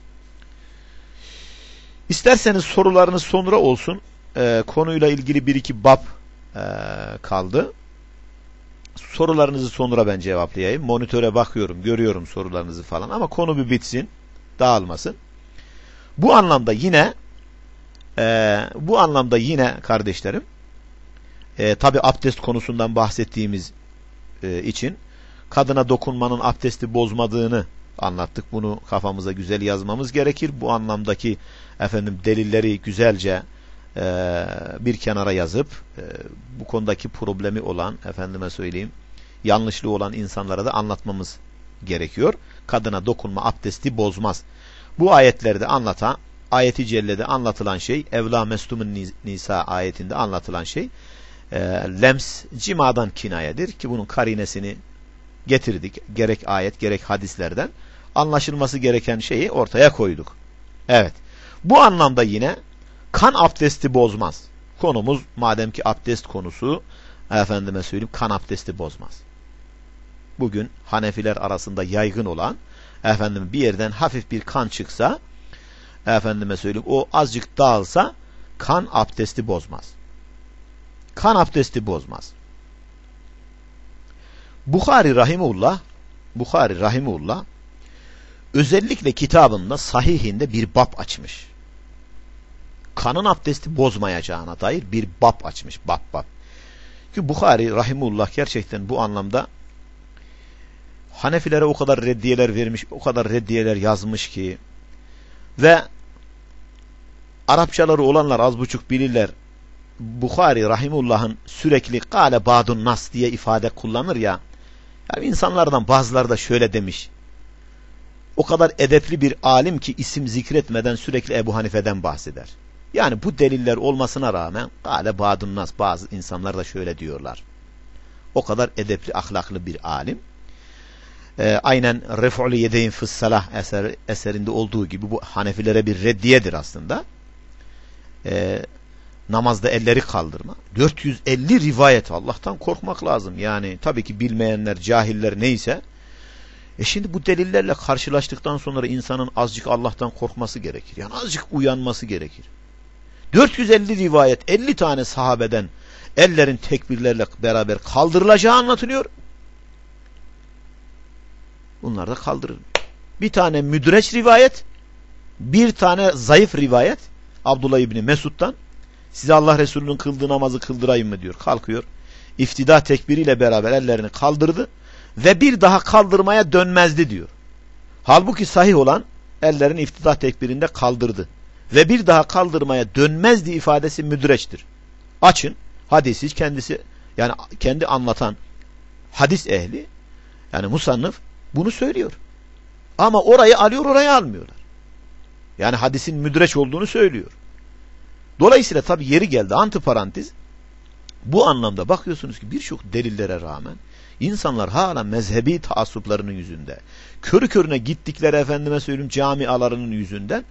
Speaker 1: İsterseniz sorularınız sonra olsun. E, konuyla ilgili bir iki bab e, kaldı. Sorularınızı sonra ben cevaplayayım. Monitöre bakıyorum, görüyorum sorularınızı falan, ama konu bir bitsin, dağılmasın. Bu anlamda yine e, bu anlamda yine kardeşlerim, e, tabi abdest konusundan bahsettiğimiz e, için kadına dokunmanın abdesti bozmadığını anlattık. Bunu kafamıza güzel yazmamız gerekir. Bu anlamdaki efendim delilleri güzelce e, bir kenara yazıp e, bu konudaki problemi olan, efendime söyleyeyim, yanlışlığı olan insanlara da anlatmamız gerekiyor. Kadına dokunma abdesti bozmaz. Bu ayetlerde anlatan, ayeti cellede anlatılan şey, Evla Mestumun Nisa ayetinde anlatılan şey e, lems cimadan kinayedir ki bunun karinesini getirdik. Gerek ayet gerek hadislerden anlaşılması gereken şeyi ortaya koyduk. Evet. Bu anlamda yine kan abdesti bozmaz. Konumuz madem ki abdest konusu, efendime söyleyeyim, kan abdesti bozmaz. Bugün Hanefiler arasında yaygın olan, efendim bir yerden hafif bir kan çıksa, efendime söyleyeyim, o azıcık dağılsa kan abdesti bozmaz. Kan abdesti bozmaz. Buhari rahimullah Buhari rahimullah özellikle kitabında, sahihinde bir bab açmış. Kanın abdesti bozmayacağına dair bir bab açmış. Bab bab. Ki Buhari rahimullah gerçekten bu anlamda Hanefilere o kadar reddiyeler vermiş, o kadar reddiyeler yazmış ki, ve Arapçaları olanlar az buçuk bilirler. Buhari rahimullah'ın sürekli kâle ba'dun nas diye ifade kullanır ya. Yani insanlardan bazıları da şöyle demiş: o kadar edepli bir alim ki isim zikretmeden sürekli Ebu Hanife'den bahseder. Yani bu deliller olmasına rağmen kâle ba'dun nas, bazı insanlar da şöyle diyorlar. O kadar edepli, ahlaklı bir alim. Ee, aynen Ref'ul Yedeyn Fıssalah eser, eserinde olduğu gibi bu Hanefilere bir reddiyedir aslında. Ee, namazda elleri kaldırma. dört yüz elli rivayet, Allah'tan korkmak lazım. Yani tabii ki bilmeyenler, cahiller neyse. E şimdi bu delillerle karşılaştıktan sonra insanın azıcık Allah'tan korkması gerekir. Yani azıcık uyanması gerekir. dört yüz elli rivayet, elli tane sahabeden ellerin tekbirlerle beraber kaldırılacağı anlatılıyor. Bunlar da kaldırır. Bir tane müdreç rivayet, bir tane zayıf rivayet Abdullah İbni Mesud'dan, size Allah Resulü'nün kıldığı namazı kıldırayım mı diyor. Kalkıyor. İftida tekbiriyle beraber ellerini kaldırdı ve bir daha kaldırmaya dönmezdi diyor. Halbuki sahih olan ellerini iftida tekbirinde kaldırdı ve bir daha kaldırmaya dönmezdi ifadesi müdreçtir. Açın hadisi, kendisi yani kendi anlatan hadis ehli, yani musannıf bunu söylüyor. Ama orayı alıyor, orayı almıyorlar. Yani hadisin müdreç olduğunu söylüyor. Dolayısıyla tabi yeri geldi antiparantez. Bu anlamda bakıyorsunuz ki birçok delillere rağmen insanlar hala mezhebi taassuplarının yüzünde, körü körüne gittikleri efendime söyleyeyim camialarının yüzünden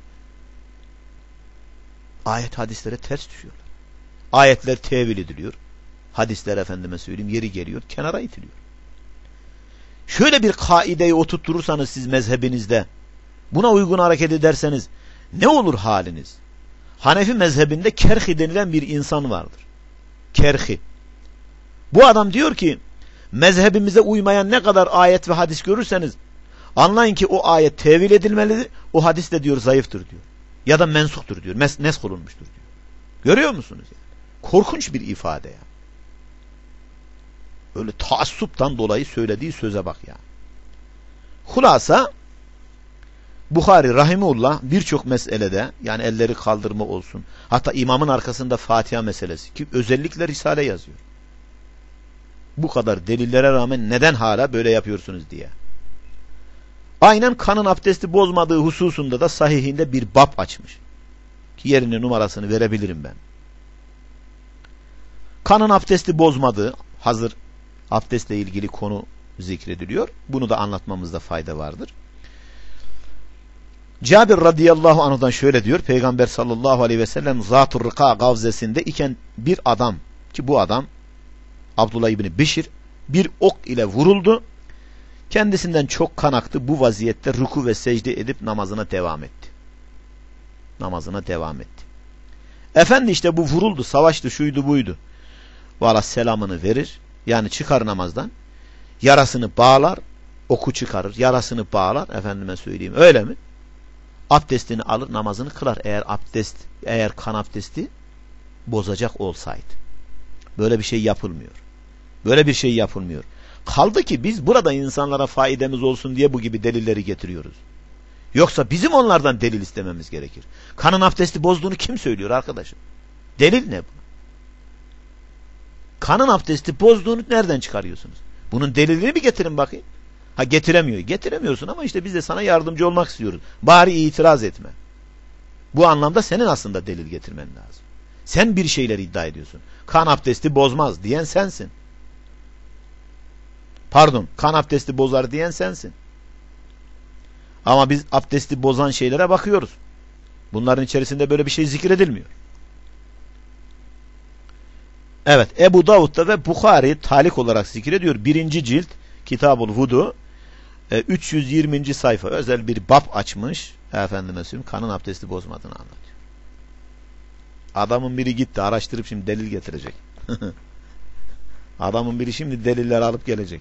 Speaker 1: ayet hadislere ters düşüyorlar. Ayetler tevil ediliyor. Hadisler efendime söyleyeyim yeri geliyor kenara itiliyor. Şöyle bir kaideyi oturturursanız siz mezhebinizde, buna uygun hareket ederseniz ne olur haliniz? Hanefi mezhebinde Kerhi denilen bir insan vardır. Kerhi. Bu adam diyor ki mezhebimize uymayan ne kadar ayet ve hadis görürseniz anlayın ki o ayet tevil edilmelidir. O hadis de diyor zayıftır diyor. Ya da mensuktur diyor. Mes nesk olunmuştur diyor. Görüyor musunuz? Yani? Korkunç bir ifade ya. Öyle taassuptan dolayı söylediği söze bak ya. Hulasa Buhari rahimullah birçok meselede yani elleri kaldırma olsun. Hatta imamın arkasında Fatiha meselesi ki özellikle Risale yazıyor. Bu kadar delillere rağmen neden hala böyle yapıyorsunuz diye. Aynen kanın abdesti bozmadığı hususunda da sahihinde bir bab açmış. Ki yerine numarasını verebilirim ben. Kanın abdesti bozmadığı hazır abdestle ilgili konu zikrediliyor. Bunu da anlatmamızda fayda vardır. Cabir radıyallahu anhu'dan şöyle diyor. Peygamber sallallahu aleyhi ve sellem Zat-ı Rıka gavzesinde iken bir adam ki bu adam Abdullah İbni Bişir bir ok ile vuruldu. Kendisinden çok kan aktı. Bu vaziyette ruku ve secde edip namazına devam etti. Namazına devam etti. Efendi işte bu vuruldu, savaştı, şuydu buydu. Valla selamını verir. Yani çıkar namazdan. Yarasını bağlar. Oku çıkarır. Yarasını bağlar. Efendime söyleyeyim. Öyle mi? Abdestini alır, namazını kılar. Eğer abdest, eğer kan abdesti bozacak olsaydı. Böyle bir şey yapılmıyor. Böyle bir şey yapılmıyor. Kaldı ki biz burada insanlara faydamız olsun diye bu gibi delilleri getiriyoruz. Yoksa bizim onlardan delil istememiz gerekir. Kanın abdesti bozduğunu kim söylüyor arkadaşım? Delil ne bu? Kanın abdesti bozduğunu nereden çıkarıyorsunuz? Bunun delilini bir getirin bakayım. Ha getiremiyor. Getiremiyorsun ama işte biz de sana yardımcı olmak istiyoruz. Bari itiraz etme. Bu anlamda senin aslında delil getirmen lazım. Sen bir şeyler iddia ediyorsun. Kan abdesti bozmaz diyen sensin. Pardon, kan abdesti bozar diyen sensin. Ama biz abdesti bozan şeylere bakıyoruz. Bunların içerisinde böyle bir şey zikredilmiyor. Evet, Ebu Davud'da ve Bukhari talik olarak zikrediyor. Birinci cilt Kitab-ül Vudu üç yüz yirminci sayfa özel bir bab açmış. Efendime söyleyeyim kanın abdesti bozmadığını anlatıyor. Adamın biri gitti araştırıp şimdi delil getirecek. Adamın biri şimdi deliller alıp gelecek.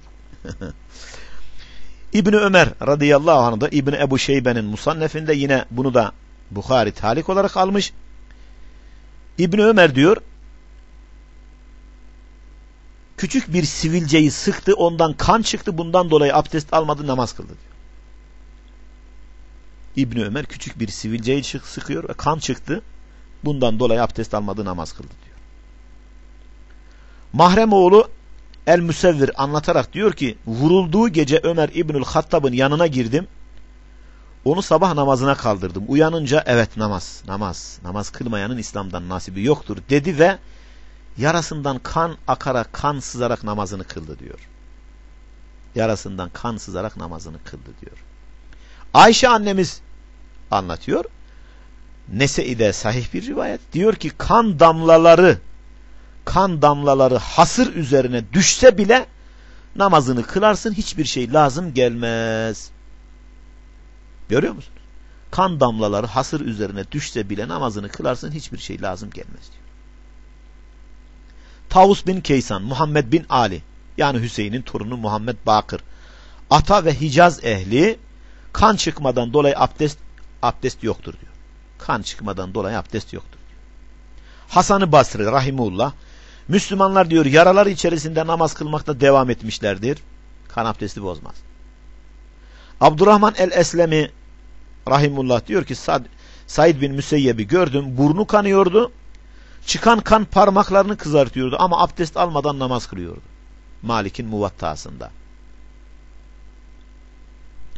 Speaker 1: İbni Ömer radıyallahu anh da İbni Ebu Şeybe'nin musannefinde yine bunu da Bukhari talik olarak almış. İbni Ömer diyor küçük bir sivilceyi sıktı, ondan kan çıktı, bundan dolayı abdest almadı, namaz kıldı diyor. İbni Ömer küçük bir sivilceyi sıkıyor ve kan çıktı, bundan dolayı abdest almadı, namaz kıldı diyor. Mahremoğlu El-Müsevvir anlatarak diyor ki vurulduğu gece Ömer İbnül Hattab'ın yanına girdim, onu sabah namazına kaldırdım. Uyanınca evet namaz, namaz, namaz kılmayanın İslam'dan nasibi yoktur dedi ve yarasından kan akarak, kan sızarak namazını kıldı diyor. Yarasından kan sızarak namazını kıldı diyor. Ayşe annemiz anlatıyor. Nese'ide sahih bir rivayet. Diyor ki kan damlaları kan damlaları hasır üzerine düşse bile namazını kılarsın, hiçbir şey lazım gelmez. Görüyor musunuz? Kan damlaları hasır üzerine düşse bile namazını kılarsın, hiçbir şey lazım gelmez diyor. Tavus bin Keysan, Muhammed bin Ali, yani Hüseyin'in torunu Muhammed Bakır, Ata ve Hicaz ehli kan çıkmadan dolayı abdest abdest yoktur diyor. Kan çıkmadan dolayı abdest yoktur diyor. Hasan-ı Basri rahimullah, Müslümanlar diyor yaralar içerisinde namaz kılmakta devam etmişlerdir. Kan abdesti bozmaz. Abdurrahman el-Eslemi rahimullah diyor ki Said bin Müseyyeb'i gördüm, burnu kanıyordu. Çıkan kan parmaklarını kızartıyordu ama abdest almadan namaz kılıyordu. Malik'in Muvattasında.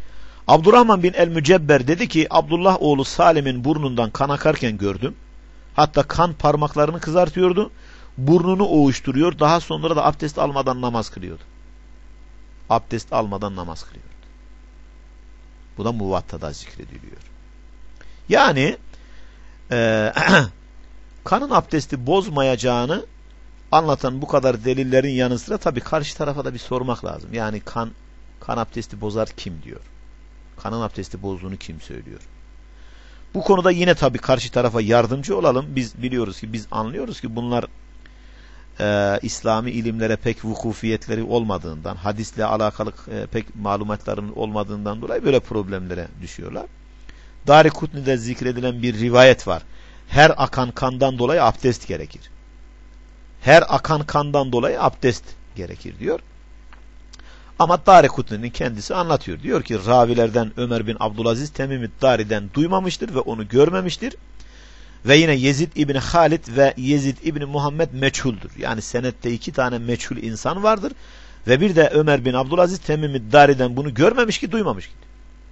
Speaker 1: Abdurrahman bin el-Mücebber dedi ki Abdullah oğlu Salim'in burnundan kan akarken gördüm. Hatta kan parmaklarını kızartıyordu. Burnunu ovuşturuyor. Daha sonra da abdest almadan namaz kılıyordu. Abdest almadan namaz kılıyordu. Bu da Muvatta'da zikrediliyor. Yani e, kanın abdesti bozmayacağını anlatan bu kadar delillerin yanı sıra tabii karşı tarafa da bir sormak lazım. Yani kan kan abdesti bozar kim diyor? Kanın abdesti bozduğunu kim söylüyor? Bu konuda yine tabii karşı tarafa yardımcı olalım. Biz biliyoruz ki, biz anlıyoruz ki bunlar e, İslami ilimlere pek vukufiyetleri olmadığından, hadisle alakalı e, pek malumatların olmadığından dolayı böyle problemlere düşüyorlar. Darikutni'de zikredilen bir rivayet var. Her akan kandan dolayı abdest gerekir. Her akan kandan dolayı abdest gerekir diyor. Ama Darikutni'nin kendisi anlatıyor. Diyor ki ravilerden Ömer bin Abdülaziz Temim-i Dari'den duymamıştır ve onu görmemiştir. Ve yine Yezid İbni Halid ve Yezid İbni Muhammed meçhuldür. Yani senette iki tane meçhul insan vardır. Ve bir de Ömer bin Abdülaziz Temim-i Dari'den bunu görmemiş ki duymamış ki.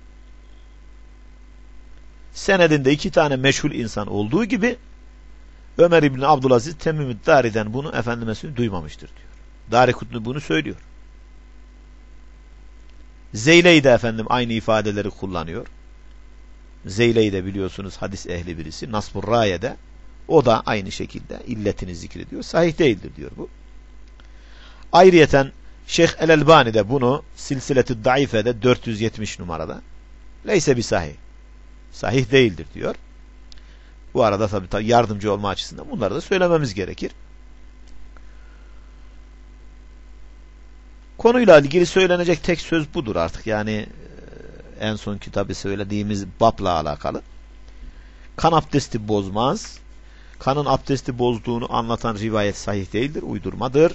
Speaker 1: Senedinde iki tane meçhul insan olduğu gibi Ömer İbni Abdülaziz Temim-i Dari'den bunu efendime söyleyeyim duymamıştır diyor. Darikutni bunu söylüyor. Zeyley de efendim aynı ifadeleri kullanıyor. Zeyley de biliyorsunuz hadis ehli birisi. Nasbur Raye'de o da aynı şekilde illetini zikrediyor. Sahih değildir diyor bu. Ayrıyeten Şeyh El-Elbani de bunu Silsiletü Daife'de dört yüz yetmiş numarada leyse bir sahih. Sahih değildir diyor. Bu arada tabii, tabii yardımcı olma açısından bunları da söylememiz gerekir. Konuyla ilgili söylenecek tek söz budur artık. Yani en son kitabı söylediğimiz babla alakalı. Kan abdesti bozmaz. Kanın abdesti bozduğunu anlatan rivayet sahih değildir, uydurmadır.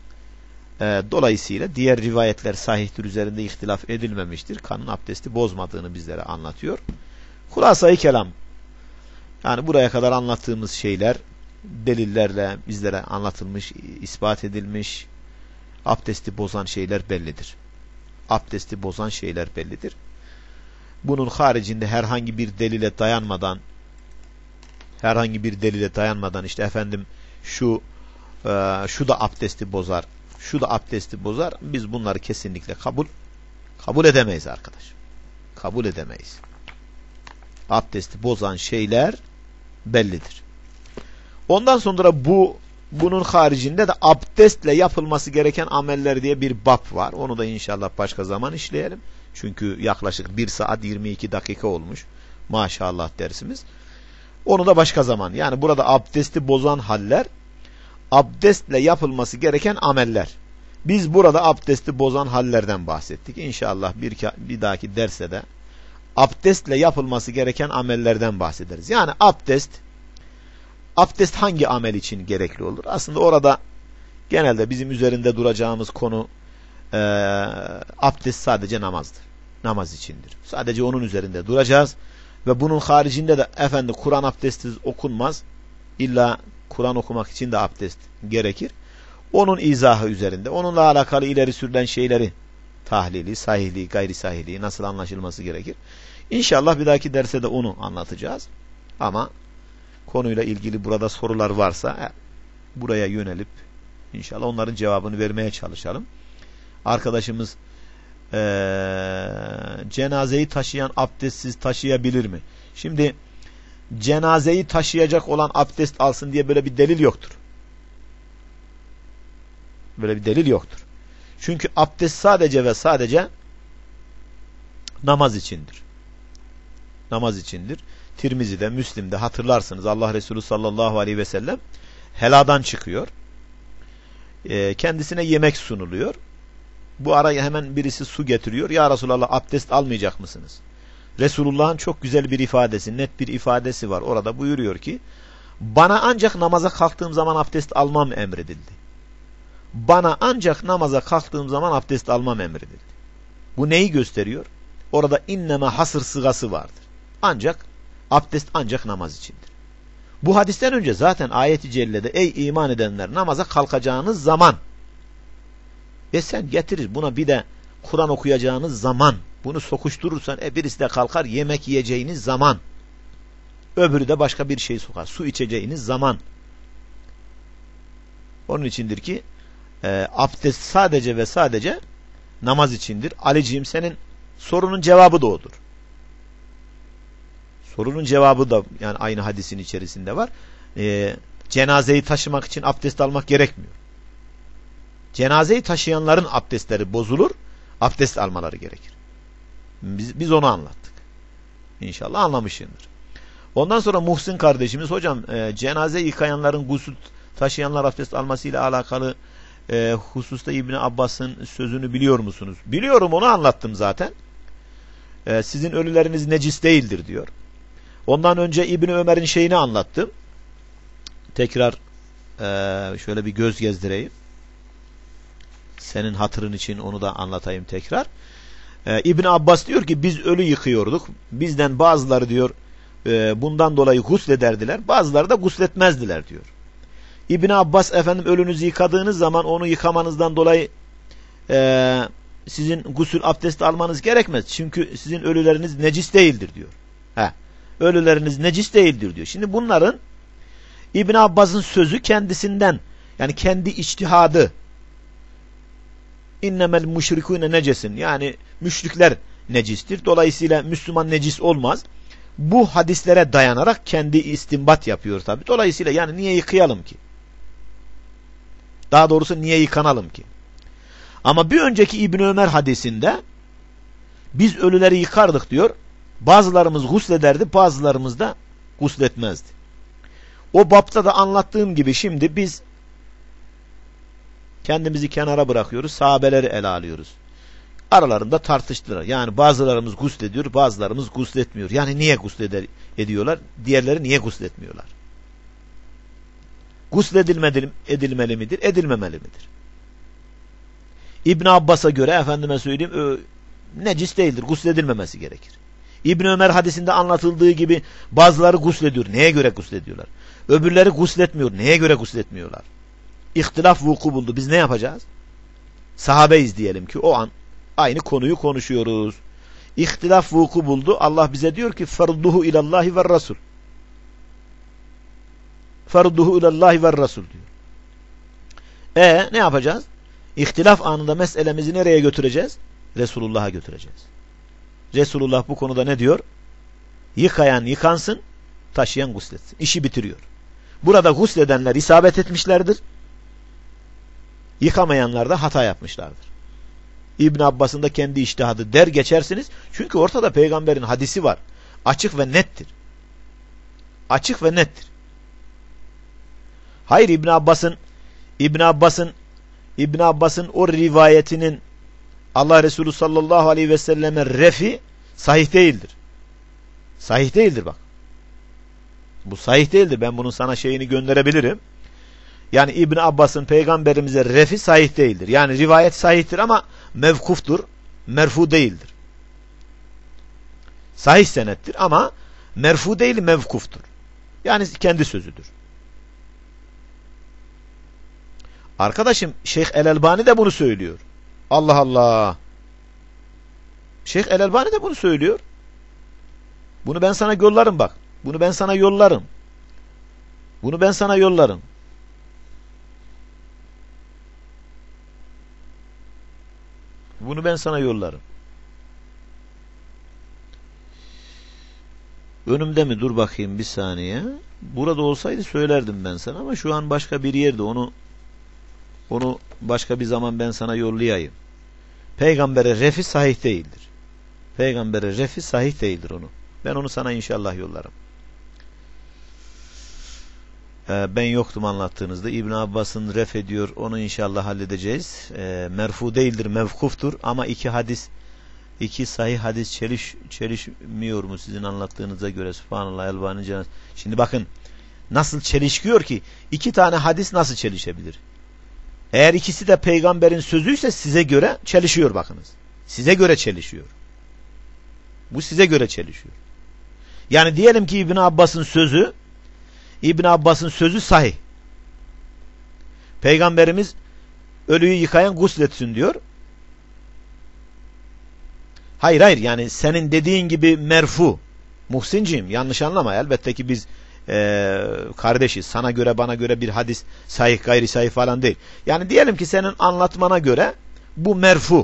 Speaker 1: E, dolayısıyla diğer rivayetler sahihtir, üzerinde ihtilaf edilmemiştir. Kanın abdesti bozmadığını bizlere anlatıyor. Hulasa-i kelam. Yani buraya kadar anlattığımız şeyler delillerle bizlere anlatılmış, ispat edilmiş. Abdesti bozan şeyler bellidir. Abdesti bozan şeyler bellidir. Bunun haricinde herhangi bir delile dayanmadan herhangi bir delile dayanmadan işte efendim şu e, şu da abdesti bozar, şu da abdesti bozar. Biz bunları kesinlikle kabul kabul edemeyiz arkadaş. Kabul edemeyiz. Abdesti bozan şeyler bellidir. Ondan sonra bu bunun haricinde de abdestle yapılması gereken ameller diye bir bab var. Onu da inşallah başka zaman işleyelim. Çünkü yaklaşık bir saat yirmi iki dakika olmuş. Maşallah dersimiz. Onu da başka zaman. Yani burada abdesti bozan haller, abdestle yapılması gereken ameller. Biz burada abdesti bozan hallerden bahsettik. İnşallah bir, bir dahaki derste de abdestle yapılması gereken amellerden bahsederiz. Yani abdest Abdest hangi amel için gerekli olur? Aslında orada genelde bizim üzerinde duracağımız konu e, abdest sadece namazdır. Namaz içindir. Sadece onun üzerinde duracağız. Ve bunun haricinde de efendim Kur'an abdestsiz okunmaz. İlla Kur'an okumak için de abdest gerekir. Onun izahı üzerinde, onunla alakalı ileri sürülen şeyleri, tahlili, sahihliği, gayri sahihliği nasıl anlaşılması gerekir? İnşallah bir dahaki derse de onu anlatacağız. Ama konuyla ilgili burada sorular varsa buraya yönelip inşallah onların cevabını vermeye çalışalım. Arkadaşımız ee, cenazeyi taşıyan abdestsiz taşıyabilir mi? Şimdi cenazeyi taşıyacak olan abdest alsın diye böyle bir delil yoktur. Böyle bir delil yoktur. Çünkü abdest sadece ve sadece namaz içindir. Namaz içindir. Tirmizi'de, Müslim'de hatırlarsınız Allah Resulü sallallahu aleyhi ve sellem heladan çıkıyor. E, kendisine yemek sunuluyor. Bu araya hemen birisi su getiriyor. Ya Resulallah abdest almayacak mısınız? Resulullah'ın çok güzel bir ifadesi, net bir ifadesi var. Orada buyuruyor ki bana ancak namaza kalktığım zaman abdest almam emredildi. Bana ancak namaza kalktığım zaman abdest almam emredildi. Bu neyi gösteriyor? Orada inneme hasır sırası vardır. Ancak abdest ancak namaz içindir. Bu hadisten önce zaten ayet-i cellede ey iman edenler namaza kalkacağınız zaman ve sen getirir buna bir de Kur'an okuyacağınız zaman bunu sokuşturursan e birisi de kalkar yemek yiyeceğiniz zaman Öbürü de başka bir şey sokar. Su içeceğiniz zaman. Onun içindir ki e, abdest sadece ve sadece namaz içindir. Aliciğim, senin sorunun cevabı da odur. Sorunun cevabı da yani aynı hadisin içerisinde var. E, cenazeyi taşımak için abdest almak gerekmiyor. Cenazeyi taşıyanların abdestleri bozulur. Abdest almaları gerekir. Biz, biz onu anlattık. İnşallah anlamışsındır. Ondan sonra Muhsin kardeşimiz, hocam e, cenaze yıkayanların gusül taşıyanlar abdest almasıyla alakalı e, hususta İbni Abbas'ın sözünü biliyor musunuz? Biliyorum, onu anlattım zaten. E, sizin ölüleriniz necis değildir diyor. Ondan önce İbni Ömer'in şeyini anlattım. Tekrar e, şöyle bir göz gezdireyim. Senin hatırın için onu da anlatayım tekrar. Ee, İbn Abbas diyor ki biz ölü yıkıyorduk. Bizden bazıları diyor e, bundan dolayı guslederdiler. Bazıları da gusletmezdiler diyor. İbn Abbas, efendim ölünüzü yıkadığınız zaman onu yıkamanızdan dolayı e, sizin gusül abdesti almanız gerekmez. Çünkü sizin ölüleriniz necis değildir diyor. He, ölüleriniz necis değildir diyor. Şimdi bunların İbn Abbas'ın sözü kendisinden, yani kendi içtihadı. İnnemel müşrikûne necesin. Yani müşrikler necistir. Dolayısıyla Müslüman necis olmaz. Bu hadislere dayanarak kendi istinbat yapıyor tabi. Dolayısıyla yani niye yıkayalım ki? Daha doğrusu niye yıkanalım ki? Ama bir önceki İbn Ömer hadisinde biz ölüleri yıkardık diyor. Bazılarımız guslederdi, bazılarımız da gusletmezdi. O bapta da anlattığım gibi şimdi biz kendimizi kenara bırakıyoruz, sahabeleri ele alıyoruz. Aralarında tartıştılar. Yani bazılarımız guslediyor, bazılarımız gusletmiyor. Yani niye guslediyorlar? Diğerleri niye gusletmiyorlar? Gusledilmeli edilmeli midir? Edilmemeli midir? İbn Abbas'a göre, efendime söyleyeyim, necis değildir. Gusledilmemesi gerekir. İbn Ömer hadisinde anlatıldığı gibi bazıları guslediyor. Neye göre guslediyorlar? Öbürleri gusletmiyor. Neye göre gusletmiyorlar? İhtilaf vuku buldu. Biz ne yapacağız? Sahabeyiz diyelim ki o an aynı konuyu konuşuyoruz. İhtilaf vuku buldu. Allah bize diyor ki ferduhu ilallahi ve rasul. Ferduhu ilallahi ve rasul diyor. E ne yapacağız? İhtilaf anında meselemizi nereye götüreceğiz? Resulullah'a götüreceğiz. Resulullah bu konuda ne diyor? Yıkayan yıkansın, taşıyan gusletsin. İşi bitiriyor. Burada gusledenler isabet etmişlerdir. Yıkamayanlar da hata yapmışlardır. İbn Abbas'ın da kendi içtihadı der geçersiniz. Çünkü ortada peygamberin hadisi var. Açık ve nettir. Açık ve nettir. Hayır, İbn Abbas'ın İbn Abbas'ın İbn Abbas'ın o rivayetinin Allah Resulü sallallahu aleyhi ve selleme refi sahih değildir. Sahih değildir bak. Bu sahih değildir. Ben bunun sana şeyini gönderebilirim. Yani İbn Abbas'ın peygamberimize refi sahih değildir. Yani rivayet sahihtir ama mevkuftur, merfu değildir. Sahih senettir ama merfu değil, mevkuftur. Yani kendi sözüdür. Arkadaşım Şeyh El-Elbani de bunu söylüyor. Allah Allah. Şeyh El-Elbani de bunu söylüyor. Bunu ben sana yollarım bak. Bunu ben sana yollarım. Bunu ben sana yollarım. Bunu ben sana yollarım. Önümde mi? Dur bakayım bir saniye. Burada olsaydı söylerdim ben sana ama şu an başka bir yerde. Onu onu başka bir zaman ben sana yollayayım. Peygambere refi sahih değildir. Peygambere refi sahih değildir onu. Ben onu sana inşallah yollarım. Ee, ben yoktum anlattığınızda. İbn Abbas'ın ref ediyor. Onu inşallah halledeceğiz. Ee, merfu değildir, mevkuftur. Ama iki hadis, iki sahih hadis çeliş, çelişmiyor mu sizin anlattığınıza göre? Subhanallah, Elbani Cennet. Şimdi bakın nasıl çelişiyor ki? İki tane hadis nasıl çelişebilir? Eğer ikisi de peygamberin sözüyse size göre çelişiyor bakınız. Size göre çelişiyor. Bu size göre çelişiyor. Yani diyelim ki İbn Abbas'ın sözü İbn Abbas'ın sözü sahih. Peygamberimiz ölüyü yıkayan gusletsin diyor. Hayır hayır yani senin dediğin gibi merfu. Muhsinciğim, yanlış anlama. Elbette ki biz e, kardeşiz. Sana göre bana göre bir hadis sahih gayri sahih falan değil. Yani diyelim ki senin anlatmana göre bu merfu.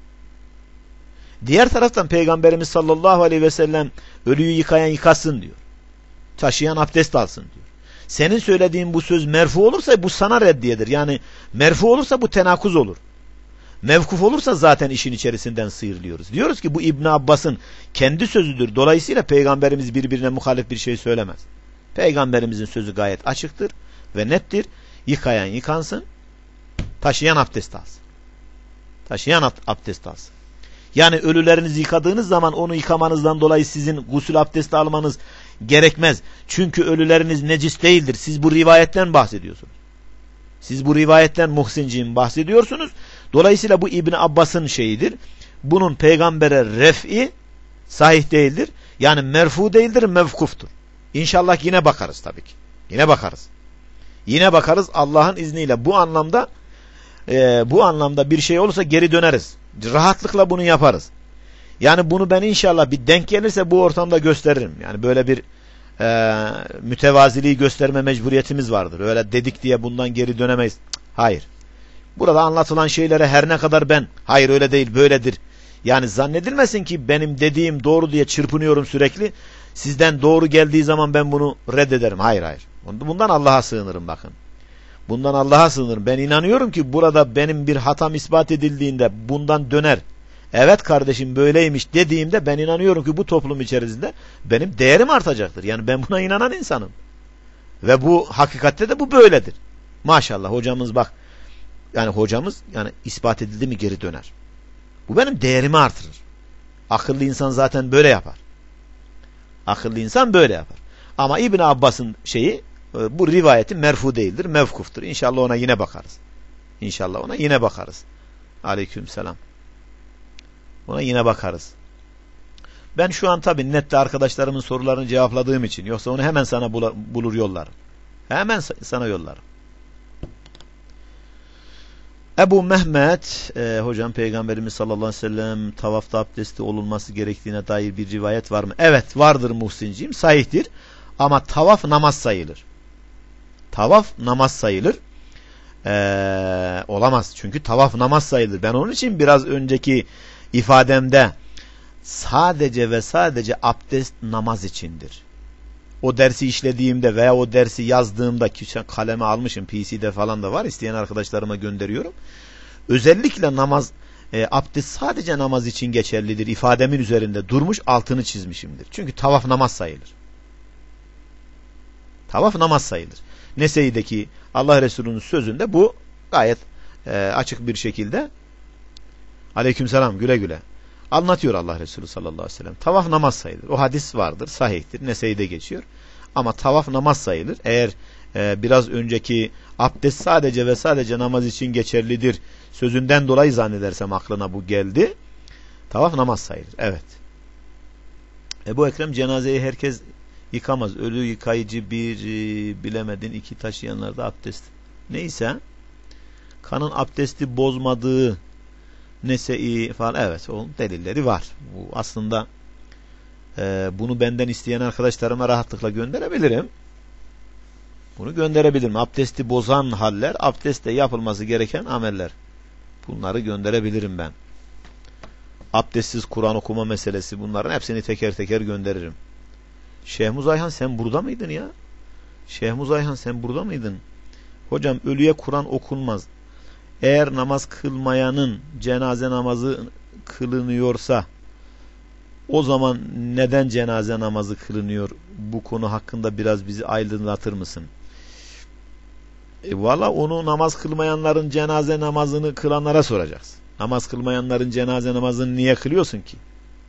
Speaker 1: Diğer taraftan Peygamberimiz sallallahu aleyhi ve sellem ölüyü yıkayan yıkasın diyor. Taşıyan abdest alsın diyor. Senin söylediğin bu söz merfu olursa bu sana reddiyedir. Yani merfu olursa bu tenakuz olur. Mevkuf olursa zaten işin içerisinden sıyrılıyoruz. Diyoruz ki bu İbn Abbas'ın kendi sözüdür. Dolayısıyla Peygamberimiz birbirine muhalif bir şey söylemez. Peygamberimizin sözü gayet açıktır ve nettir. Yıkayan yıkansın, taşıyan abdest alsın. Taşıyan abdest alsın. Yani ölülerinizi yıkadığınız zaman onu yıkamanızdan dolayı sizin gusül abdesti almanız gerekmez. Çünkü ölüleriniz necis değildir. Siz bu rivayetten bahsediyorsunuz. Siz bu rivayetten Muhsinciğim bahsediyorsunuz. Dolayısıyla bu İbn Abbas'ın şeyidir. Bunun peygambere ref'i sahih değildir. Yani merfu değildir, mevkuftur. İnşallah yine bakarız tabii ki. Yine bakarız. Yine bakarız Allah'ın izniyle. Bu anlamda e, bu anlamda bir şey olursa geri döneriz. Rahatlıkla bunu yaparız. Yani bunu ben inşallah bir denk gelirse bu ortamda gösteririm. Yani böyle bir e, mütevaziliği gösterme mecburiyetimiz vardır. Öyle dedik diye bundan geri dönemeyiz. Hayır. Burada anlatılan şeylere her ne kadar ben hayır öyle değil böyledir. Yani zannedilmesin ki benim dediğim doğru diye çırpınıyorum sürekli. Sizden doğru geldiği zaman ben bunu reddederim. Hayır hayır. Bundan Allah'a sığınırım bakın. Bundan Allah'a sığınırım. Ben inanıyorum ki burada benim bir hatam ispat edildiğinde bundan döner. Evet kardeşim böyleymiş dediğimde ben inanıyorum ki bu toplum içerisinde benim değerim artacaktır. Yani ben buna inanan insanım. Ve bu hakikatte de bu böyledir. Maşallah hocamız bak. Yani hocamız yani ispat edildi mi geri döner. Bu benim değerimi artırır. Akıllı insan zaten böyle yapar. Akıllı insan böyle yapar. Ama İbn Abbas'ın şeyi bu rivayeti merfu değildir, mevkuftur. İnşallah ona yine bakarız. İnşallah ona yine bakarız. Aleykümselam. Ona yine bakarız. Ben şu an tabii nette arkadaşlarımın sorularını cevapladığım için yoksa onu hemen sana bulur yollarım. Hemen sana yollarım. Ebu Mehmet e, hocam Peygamberimiz sallallahu aleyhi ve sellem tavafta abdesti olunması gerektiğine dair bir rivayet var mı? Evet vardır Muhsinciğim, sahihtir. Ama tavaf namaz sayılır. Tavaf namaz sayılır. Ee, olamaz. Çünkü tavaf namaz sayılır. Ben onun için biraz önceki ifademde sadece ve sadece abdest namaz içindir. O dersi işlediğimde veya o dersi yazdığımda ki kaleme almışım, P C'de falan da var, isteyen arkadaşlarıma gönderiyorum. Özellikle namaz, e, abdest sadece namaz için geçerlidir ifademin üzerinde durmuş, altını çizmişimdir. Çünkü tavaf namaz sayılır. Tavaf namaz sayılır. Nese'deki Allah Resulü'nün sözünde bu gayet e, açık bir şekilde aleykümselam güle güle anlatıyor Allah Resulü sallallahu aleyhi ve sellem. Tavaf namaz sayılır. O hadis vardır, sahihtir. Nese'de geçiyor. Ama tavaf namaz sayılır. Eğer e, biraz önceki abdest sadece ve sadece namaz için geçerlidir sözünden dolayı zannedersem aklına bu geldi. Tavaf namaz sayılır. Evet. Ebu Ekrem cenazeyi herkes yıkamaz. Ölü yıkayıcı bir e, bilemedin iki taşıyanlarda abdest. Neyse kanın abdesti bozmadığı Nese'i falan evet onun delilleri var. Bu aslında e, bunu benden isteyen arkadaşlarıma rahatlıkla gönderebilirim. Bunu gönderebilirim. Abdesti bozan haller, abdestte yapılması gereken ameller. Bunları gönderebilirim ben. Abdestsiz Kur'an okuma meselesi, bunların hepsini teker teker gönderirim. Şeyh Muzayhan sen burada mıydın ya? Şeyh Muzayhan sen burada mıydın? Hocam ölüye Kur'an okunmaz. Eğer namaz kılmayanın cenaze namazı kılınıyorsa o zaman neden cenaze namazı kılınıyor? Bu konu hakkında biraz bizi aydınlatır mısın? E valla onu namaz kılmayanların cenaze namazını kılanlara soracaksın. Namaz kılmayanların cenaze namazını niye kılıyorsun ki?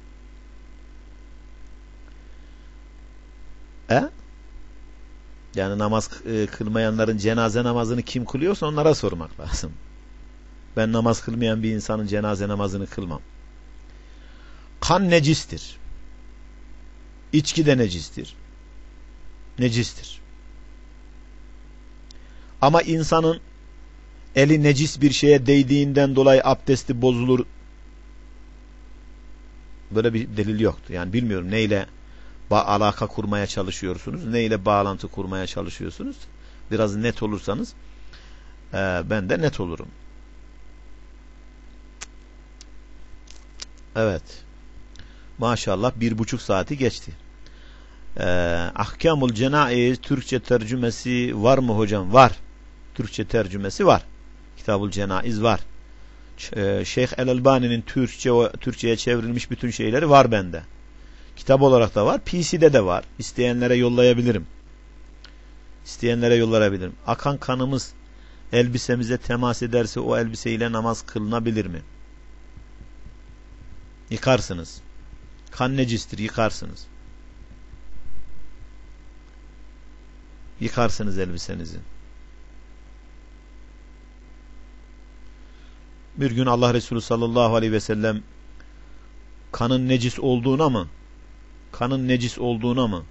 Speaker 1: He? Yani namaz kılmayanların cenaze namazını kim kılıyorsa onlara sormak lazım. Ben namaz kılmayan bir insanın cenaze namazını kılmam. Kan necistir. İçki de necistir. Necistir. Ama insanın eli necis bir şeye değdiğinden dolayı abdesti bozulur. Böyle bir delil yoktu. Yani bilmiyorum neyle ba alaka kurmaya çalışıyorsunuz? Ne ile bağlantı kurmaya çalışıyorsunuz? Biraz net olursanız e, ben de net olurum. Evet. Maşallah bir buçuk saati geçti. Ee, Ahkamul Cenaiz Türkçe tercümesi var mı hocam? Var. Türkçe tercümesi var. Kitabul Cenaiz var. Ee, Şeyh El-Albani'nin Türkçe Türkçe'ye çevrilmiş bütün şeyleri var bende. Kitap olarak da var. P C'de de var. İsteyenlere yollayabilirim. İsteyenlere yollayabilirim. Akan kanımız elbisemize temas ederse o elbiseyle namaz kılınabilir mi? Yıkarsınız. Kan necistir, yıkarsınız. Yıkarsınız elbisenizi. Bir gün Allah Resulü sallallahu aleyhi ve sellem kanın necis olduğuna mı? Kanın necis olduğuna mı?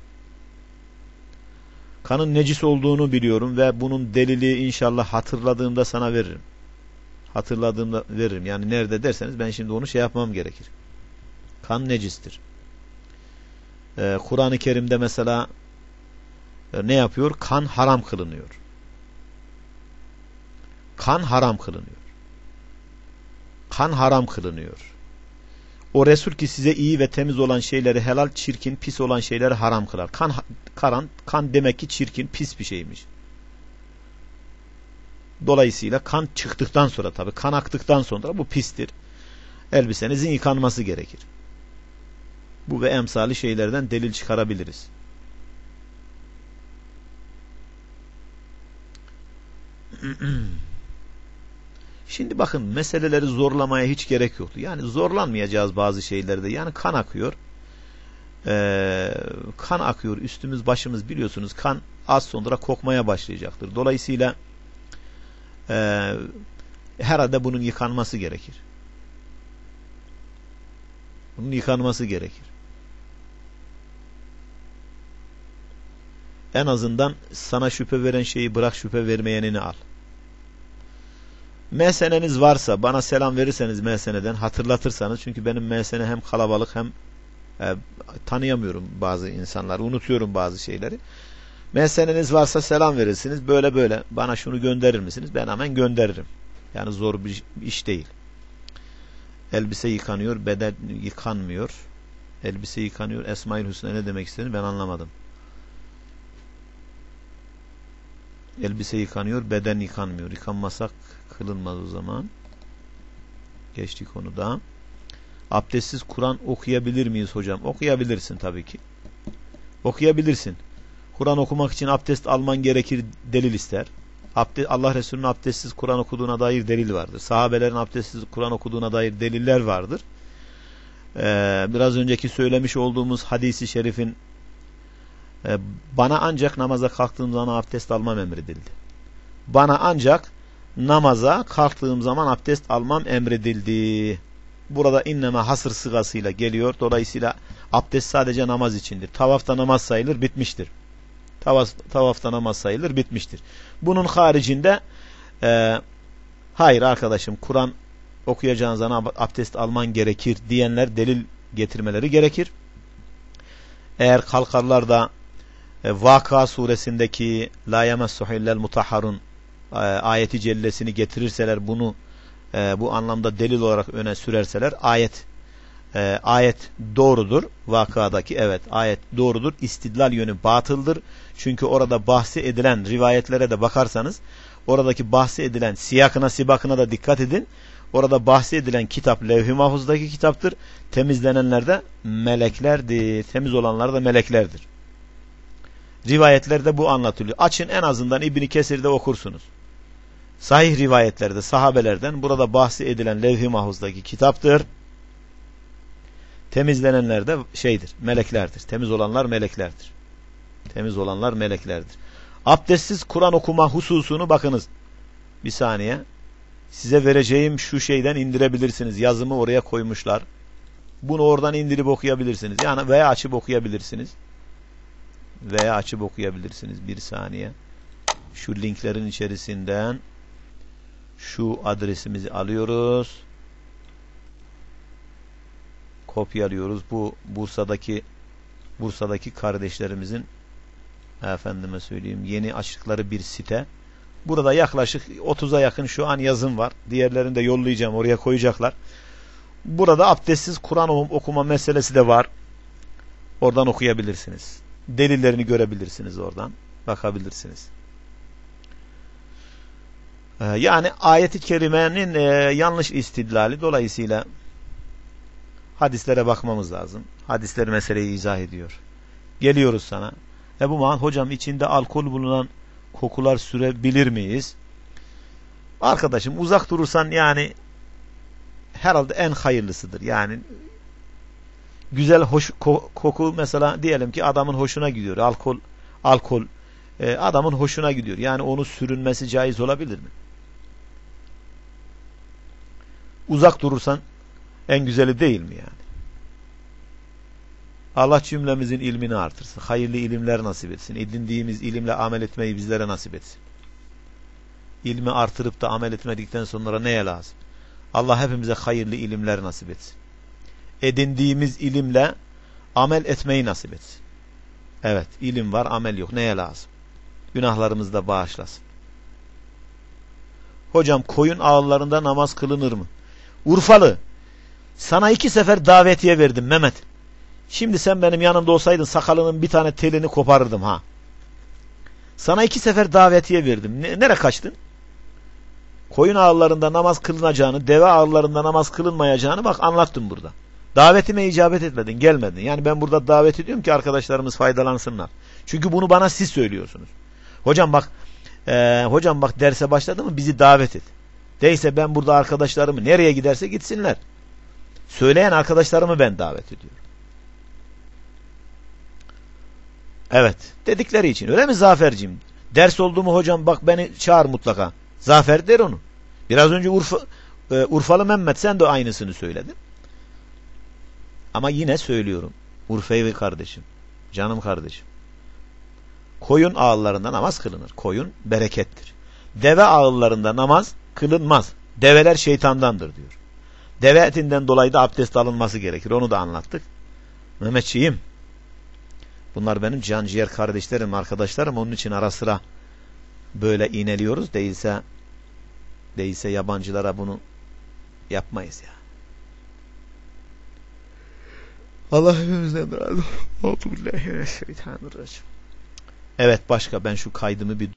Speaker 1: Kanın necis olduğunu biliyorum ve bunun delili inşallah hatırladığımda sana veririm. Hatırladığımda veririm. Yani nerede derseniz ben şimdi onu şey yapmam gerekir. Kan necistir. Ee, Kur'an-ı Kerim'de mesela e, ne yapıyor? Kan haram kılınıyor. Kan haram kılınıyor. Kan haram kılınıyor. O Resul ki size iyi ve temiz olan şeyleri helal, çirkin, pis olan şeyleri haram kılar. Kan, karan, kan demek ki çirkin, pis bir şeymiş. Dolayısıyla kan çıktıktan sonra, tabii kan aktıktan sonra bu pistir. Elbisenizin yıkanması gerekir. Bu ve emsali şeylerden delil çıkarabiliriz. Şimdi bakın, meseleleri zorlamaya hiç gerek yoktu. Yani zorlanmayacağız bazı şeylerde. Yani kan akıyor. Ee, kan akıyor. Üstümüz başımız, biliyorsunuz, kan az sonra kokmaya başlayacaktır. Dolayısıyla e, herhalde bunun yıkanması gerekir. Bunun yıkanması gerekir. En azından sana şüphe veren şeyi bırak, şüphe vermeyenini al. M S N'niz varsa bana selam verirseniz, M S N'den hatırlatırsanız, çünkü benim M S N hem kalabalık hem e, tanıyamıyorum bazı insanları, unutuyorum bazı şeyleri. M S N'niz varsa selam verirsiniz, böyle böyle bana şunu gönderir misiniz? Ben hemen gönderirim. Yani zor bir iş değil. Elbise yıkanıyor, beden yıkanmıyor. Elbise yıkanıyor. Esma-ül Hüsna ne demek istediğini ben anlamadım. Elbise yıkanıyor, beden yıkanmıyor. Yıkanmasak kılınmaz o zaman. Geçti konuda. Abdestsiz Kur'an okuyabilir miyiz hocam? Okuyabilirsin tabii ki. Okuyabilirsin. Kur'an okumak için abdest alman gerekir, delil ister. Abdest, Allah Resulü'nün abdestsiz Kur'an okuduğuna dair delil vardır. Sahabelerin abdestsiz Kur'an okuduğuna dair deliller vardır. Ee, biraz önceki söylemiş olduğumuz hadisi şerifin e, bana ancak namaza kalktığım zaman abdest almam emredildi. Bana ancak namaza kalktığım zaman abdest almam emredildi. Burada inneme hasır sıgasıyla geliyor. Dolayısıyla abdest sadece namaz içindir. Tavafta namaz sayılır, bitmiştir. Tavaf, tavafta namaz sayılır, bitmiştir. Bunun haricinde e, hayır arkadaşım, Kur'an okuyacağın zaman abdest alman gerekir diyenler delil getirmeleri gerekir. Eğer kalkarlar da e, Vaka suresindeki la yemessuhu illel mutahharun e, ayeti cellesini getirirseler, bunu e, bu anlamda delil olarak öne sürerseler, ayet e, ayet doğrudur. Vakadaki evet ayet doğrudur. İstidlal yönü batıldır. Çünkü orada bahsi edilen rivayetlere de bakarsanız, oradaki bahsi edilen siyakına sibakına da dikkat edin. Orada bahsi edilen kitap Levh-i Mahfuz'daki kitaptır. Temizlenenler de meleklerdir. Temiz olanlar da meleklerdir. Rivayetlerde bu anlatılıyor. Açın, en azından İbn-i Kesir'de okursunuz. Sahih rivayetlerde sahabelerden burada bahsi edilen Levh-i Mahfuz'daki kitaptır. Temizlenenler de şeydir, meleklerdir. Temiz olanlar meleklerdir. Temiz olanlar meleklerdir. Abdestsiz Kur'an okuma hususunu bakınız. Bir saniye. Size vereceğim şu şeyden indirebilirsiniz. Yazımı oraya koymuşlar. Bunu oradan indirip okuyabilirsiniz. Yani veya açıp okuyabilirsiniz. Veya açıp okuyabilirsiniz. Bir saniye. Şu linklerin içerisinden şu adresimizi alıyoruz. Kopyalıyoruz. Bu Bursa'daki Bursa'daki kardeşlerimizin efendime söyleyeyim yeni açtıkları bir site. Burada yaklaşık otuza yakın şu an yazım var. Diğerlerini de yollayacağım, oraya koyacaklar. Burada abdestsiz Kur'an okuma meselesi de var. Oradan okuyabilirsiniz. Delillerini görebilirsiniz oradan. Bakabilirsiniz. Ee, yani ayet-i kerimenin e, yanlış istidlali dolayısıyla hadislere bakmamız lazım. Hadisler meseleyi izah ediyor. Geliyoruz sana. Ebu Muhan, hocam içinde alkol bulunan kokular sürebilir miyiz? Arkadaşım uzak durursan yani herhalde en hayırlısıdır. Yani güzel hoş koku mesela diyelim ki adamın hoşuna gidiyor. Alkol alkol e, adamın hoşuna gidiyor. Yani onu sürünmesi caiz olabilir mi? Uzak durursan en güzeli değil mi yani? Allah cümlemizin ilmini artırsın. Hayırlı ilimler nasip etsin. Edindiğimiz ilimle amel etmeyi bizlere nasip etsin. İlmi artırıp da amel etmedikten sonra neye lazım? Allah hepimize hayırlı ilimler nasip etsin. Edindiğimiz ilimle amel etmeyi nasip etsin. Evet, ilim var, amel yok. Neye lazım? Günahlarımızı da bağışlasın. Hocam koyun ağıllarında namaz kılınır mı? Urfalı, sana iki sefer davetiye verdim Mehmet. Şimdi sen benim yanımda olsaydın sakalının bir tane telini koparırdım ha. Sana iki sefer davetiye verdim. Ne, nereye kaçtın? Koyun ağıllarında namaz kılınacağını, deve ağıllarında namaz kılınmayacağını bak anlattım burada. Davetime icabet etmedin, gelmedin. Yani ben burada davet ediyorum ki arkadaşlarımız faydalansınlar. Çünkü bunu bana siz söylüyorsunuz. Hocam bak, e, hocam bak derse başladı mı bizi davet et. Değilse ben burada arkadaşlarımı nereye giderse gitsinler. Söyleyen arkadaşlarımı ben davet ediyorum. Evet, dedikleri için. Öyle mi Zaferciğim? Ders oldu mu hocam bak beni çağır mutlaka. Zafer der onu. Biraz önce Urfa, e, Urfalı Mehmet sen de aynısını söyledin. Ama yine söylüyorum. Urfevi kardeşim, canım kardeşim. Koyun ağıllarında namaz kılınır. Koyun berekettir. Deve ağıllarında namaz kılınmaz. Develer şeytandandır diyor. Deve etinden dolayı da abdest alınması gerekir. Onu da anlattık. Mehmetçiğim, bunlar benim canciğer kardeşlerim, arkadaşlarım. Onun için ara sıra böyle iğneliyoruz. Değilse değilse yabancılara bunu yapmayız ya. Allah hepimizden razı olsun. Evet, başka ben şu kaydımı bir